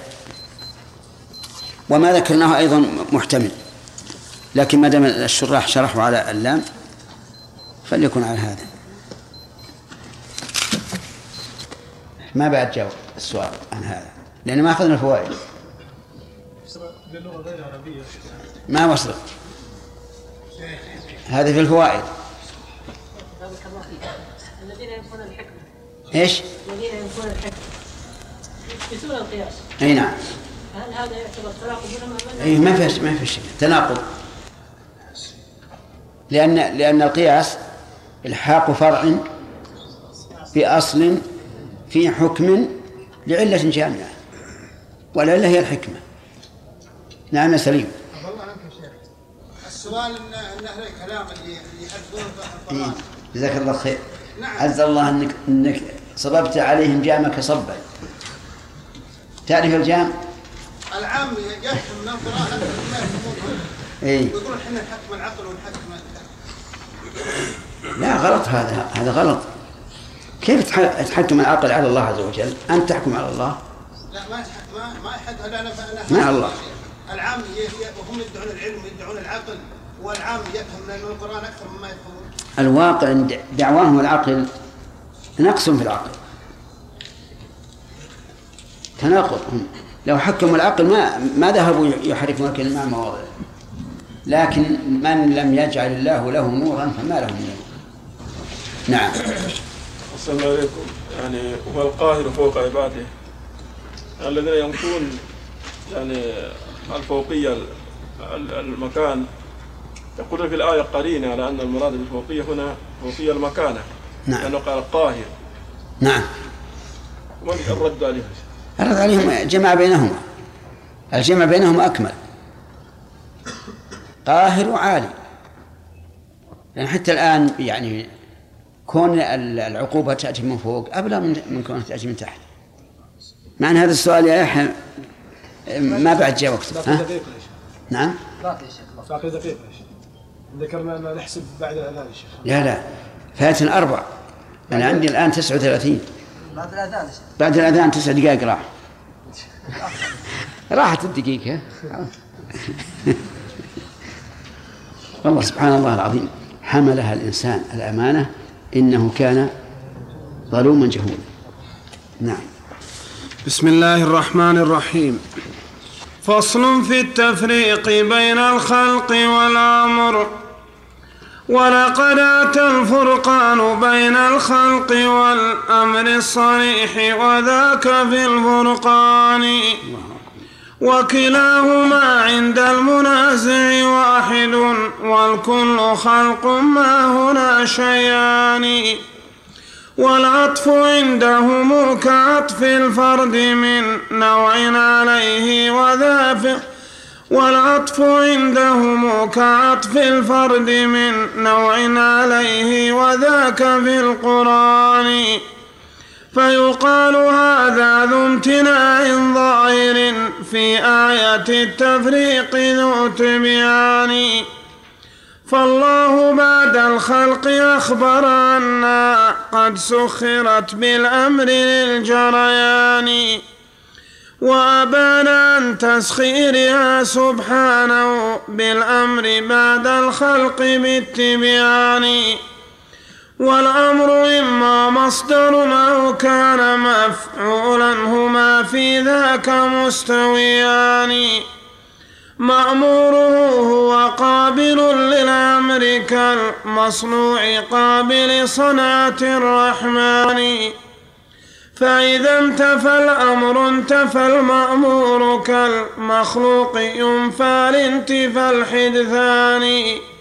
وما ذكرناه أيضا محتمل، لكن ما دام الشراح شرحوا على اللام فليكن على هذا. ما بعد جاوب السؤال عن هذا لأن ما أخذنا الفوائد. باللغة غير عربية ما وصل هذا في الفوائد. الذين ينفون الحكمة. إيش؟ الذين ينفون الحكمة يثبتون القياس. أي نعم. هل هذا يعتبر تناقض بينهما؟ أي ما في شيء تناقض، لأن القياس الحاق فرع بأصل في حكم لعلة جامعة، والعلة هي الحكمة. نعم يا سليم. والله عنك يا شيخ، السؤال ان اهل الكلام اللي يحدثون القرآن. جزاك الله خير. نعم. عز الله انك صببت عليهم جامك صبا. تعرف الجام؟ العام يفهم من القرآن اكثر مما يفهمون. ويقولون احنا نحكم العقل ونحكم لا غلط، هذا غلط. كيف تحكم العقل على الله عز وجل؟ أنت تحكم على الله؟ لا ما يحد هذا مع الله. العام وهم يدعون العلم ويدعون العقل، والعام يفهم من القرآن أكثر مما يفهمون. الواقع دعواهم العقل نقص في العقل، تناقض. لو حكموا العقل ما ذهبوا يحرفون الكلمة عن مواضعه. لكن من لم يجعل الله له نورا فما له من نور. نعم. السلام عليكم. يعني هو القاهر فوق عباده الذين ينفون يعني الفوقية المكان. يقول في الآية قرينة على أن المراد بالفوقية هنا فوقية المكانة. نعم. لأنه قال قاهر. نعم. ومن الرد عليهم؟ الرد عليهم جمع بينهما، الجمع بينهما أكمل. قاهر وعالي، لأن حتى الآن يعني كون العقوبة تأتي من فوق أبلغ من كونها تأتي من تحت. مع أن هذا السؤال يا يحيى ما بعد جاء وقته. نعم. باقي دقيقة يا شيخ. ذكرنا أن نحسب بعد الأذان يا شيخ. لا فاتن 4. أنا عندي الآن 39. بعد الأذان. بعد الأذان 9 دقائق راحت الدقيقة. والله سبحان الله العظيم حملها الإنسان الأمانة إنه كان ظلوما جهولا. نعم. بسم الله الرحمن الرحيم. فصل في التفريق بين الخلق والأمر. ولقد أتى الفرقان بين الخلق والأمر الصريح وذاك في الفرقان، وكلاهما عند المنازع واحد والكل خلق ما هنا شيئان. والعطف عندهم كعطف الفرد من نوع عليه وذا والعطف عندهم كعطف الفرد من نوع عليه وذاك في القرآن. فيقال هذا ذو امتناع ظاهر في آية التفريق ذو تبيان. فالله بعد الخلق أخبر أنها قد سخرت بالأمر للجريان، وأبان عن تسخيرها سبحانه بالأمر بعد الخلق بالتبيان. والأمر إما مصدر أو كان مفعولا هما في ذاك مستويان. مأموره هو قابل للأمر كالمصنوع قابل صنعة الرحمن. فإذا انتفى الأمر انتفى المأمور كالمخلوق ينفى لانتفى الحدثان.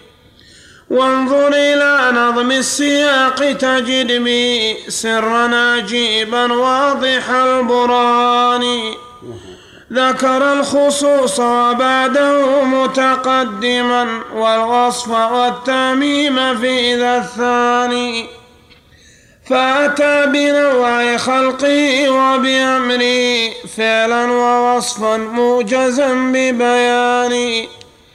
وانظر إلى نظم السياق تجد به سرا عجيبا واضح البرهان. ذكر الخصوص وبعده متقدما والوصف والتميم في ذا الثاني. فأتى بنوع خلقه وبأمره فعلا ووصفا موجزا ببيان.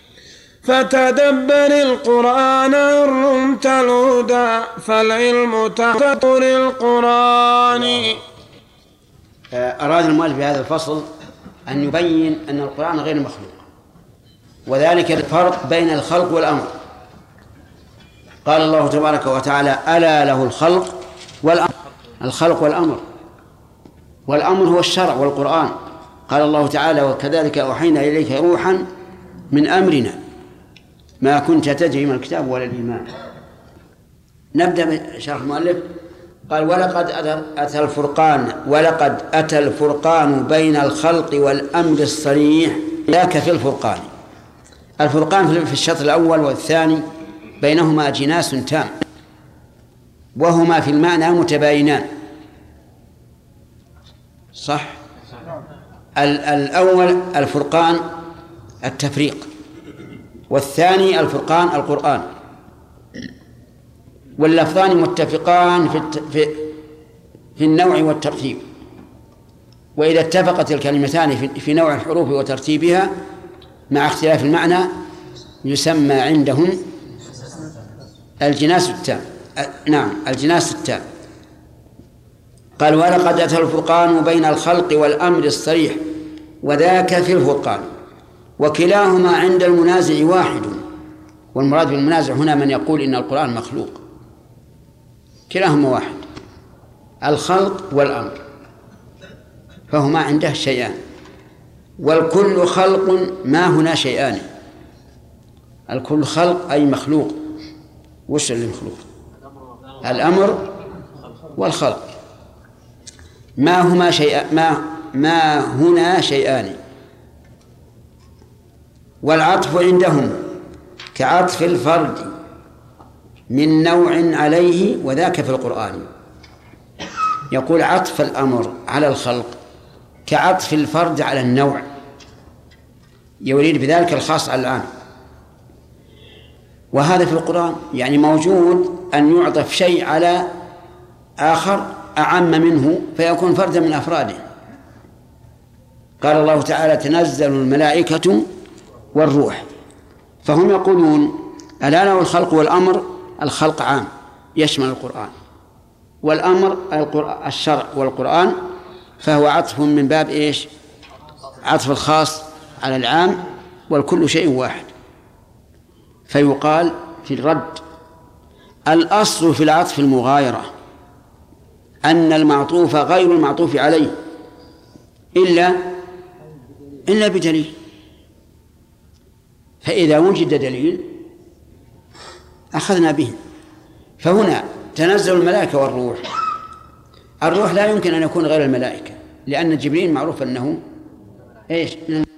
فتدبر القرآن إن رمت الهدى فالعلم تحتر القرآن. أراد المؤلف بهذا الفصل أن يبين أن القرآن غير مخلوق، وذلك الفرق بين الخلق والأمر. قال الله تبارك وتعالى ألا له الخلق والأمر. الخلق والأمر، والأمر هو الشرع والقرآن. قال الله تعالى وكذلك أوحينا إليك روحا من أمرنا ما كنت تدري ما الكتاب ولا الإيمان. نبدأ بشرح المؤلف. قال ولقد أتى الفرقان بين الخلق والأمر الصريح ذاك في الفرقان. الفرقان في الشطر الأول والثاني بينهما جناس تام، وهما في المعنى متباينان. صح؟ الأول الفرقان التفريق، والثاني الفرقان القرآن، واللفظان متفقان في النوع والترتيب. وإذا اتفقت الكلمتان في نوع الحروف وترتيبها مع اختلاف المعنى يسمى عندهم الجناس التام. نعم، الجناس التام. قال: ولقد أتى الفرقان بين الخلق والأمر الصريح وذاك في الفرقان، وكلاهما عند المنازع واحد. والمراد بالمنازع هنا من يقول إن القرآن مخلوق، كلاهما واحد، الخلق والأمر، فهما عنده شيئان. والكل خلق، ما هنا شيئان، الكل خلق أي مخلوق. وش اللي مخلوق؟ الأمر والخلق. ما هنا شيئان. والعطف عندهم كعطف الفرد من نوع عليه وذاك في القرآن. يقول عطف الأمر على الخلق كعطف الفرد على النوع، يريد بذلك الخاص على العام. وهذا في القرآن يعني موجود أن يعطف شيء على آخر أعم منه فيكون فردا من أفراده. قال الله تعالى: تنزل الملائكة والروح. فهم يقولون الآن والخلق والأمر، الخلق عام يشمل القرآن، والأمر الشرع والقرآن، فهو عطف من باب إيش؟ عطف الخاص على العام، والكل شيء واحد. فيقال في الرد: الأصل في العطف المغايرة، أن المعطوف غير المعطوف عليه إلا بدليل. فإذا وجد دليل أخذنا به. فهنا تنزل الملائكة والروح، الروح لا يمكن أن يكون غير الملائكة، لأن جبريل معروف أنه إيش؟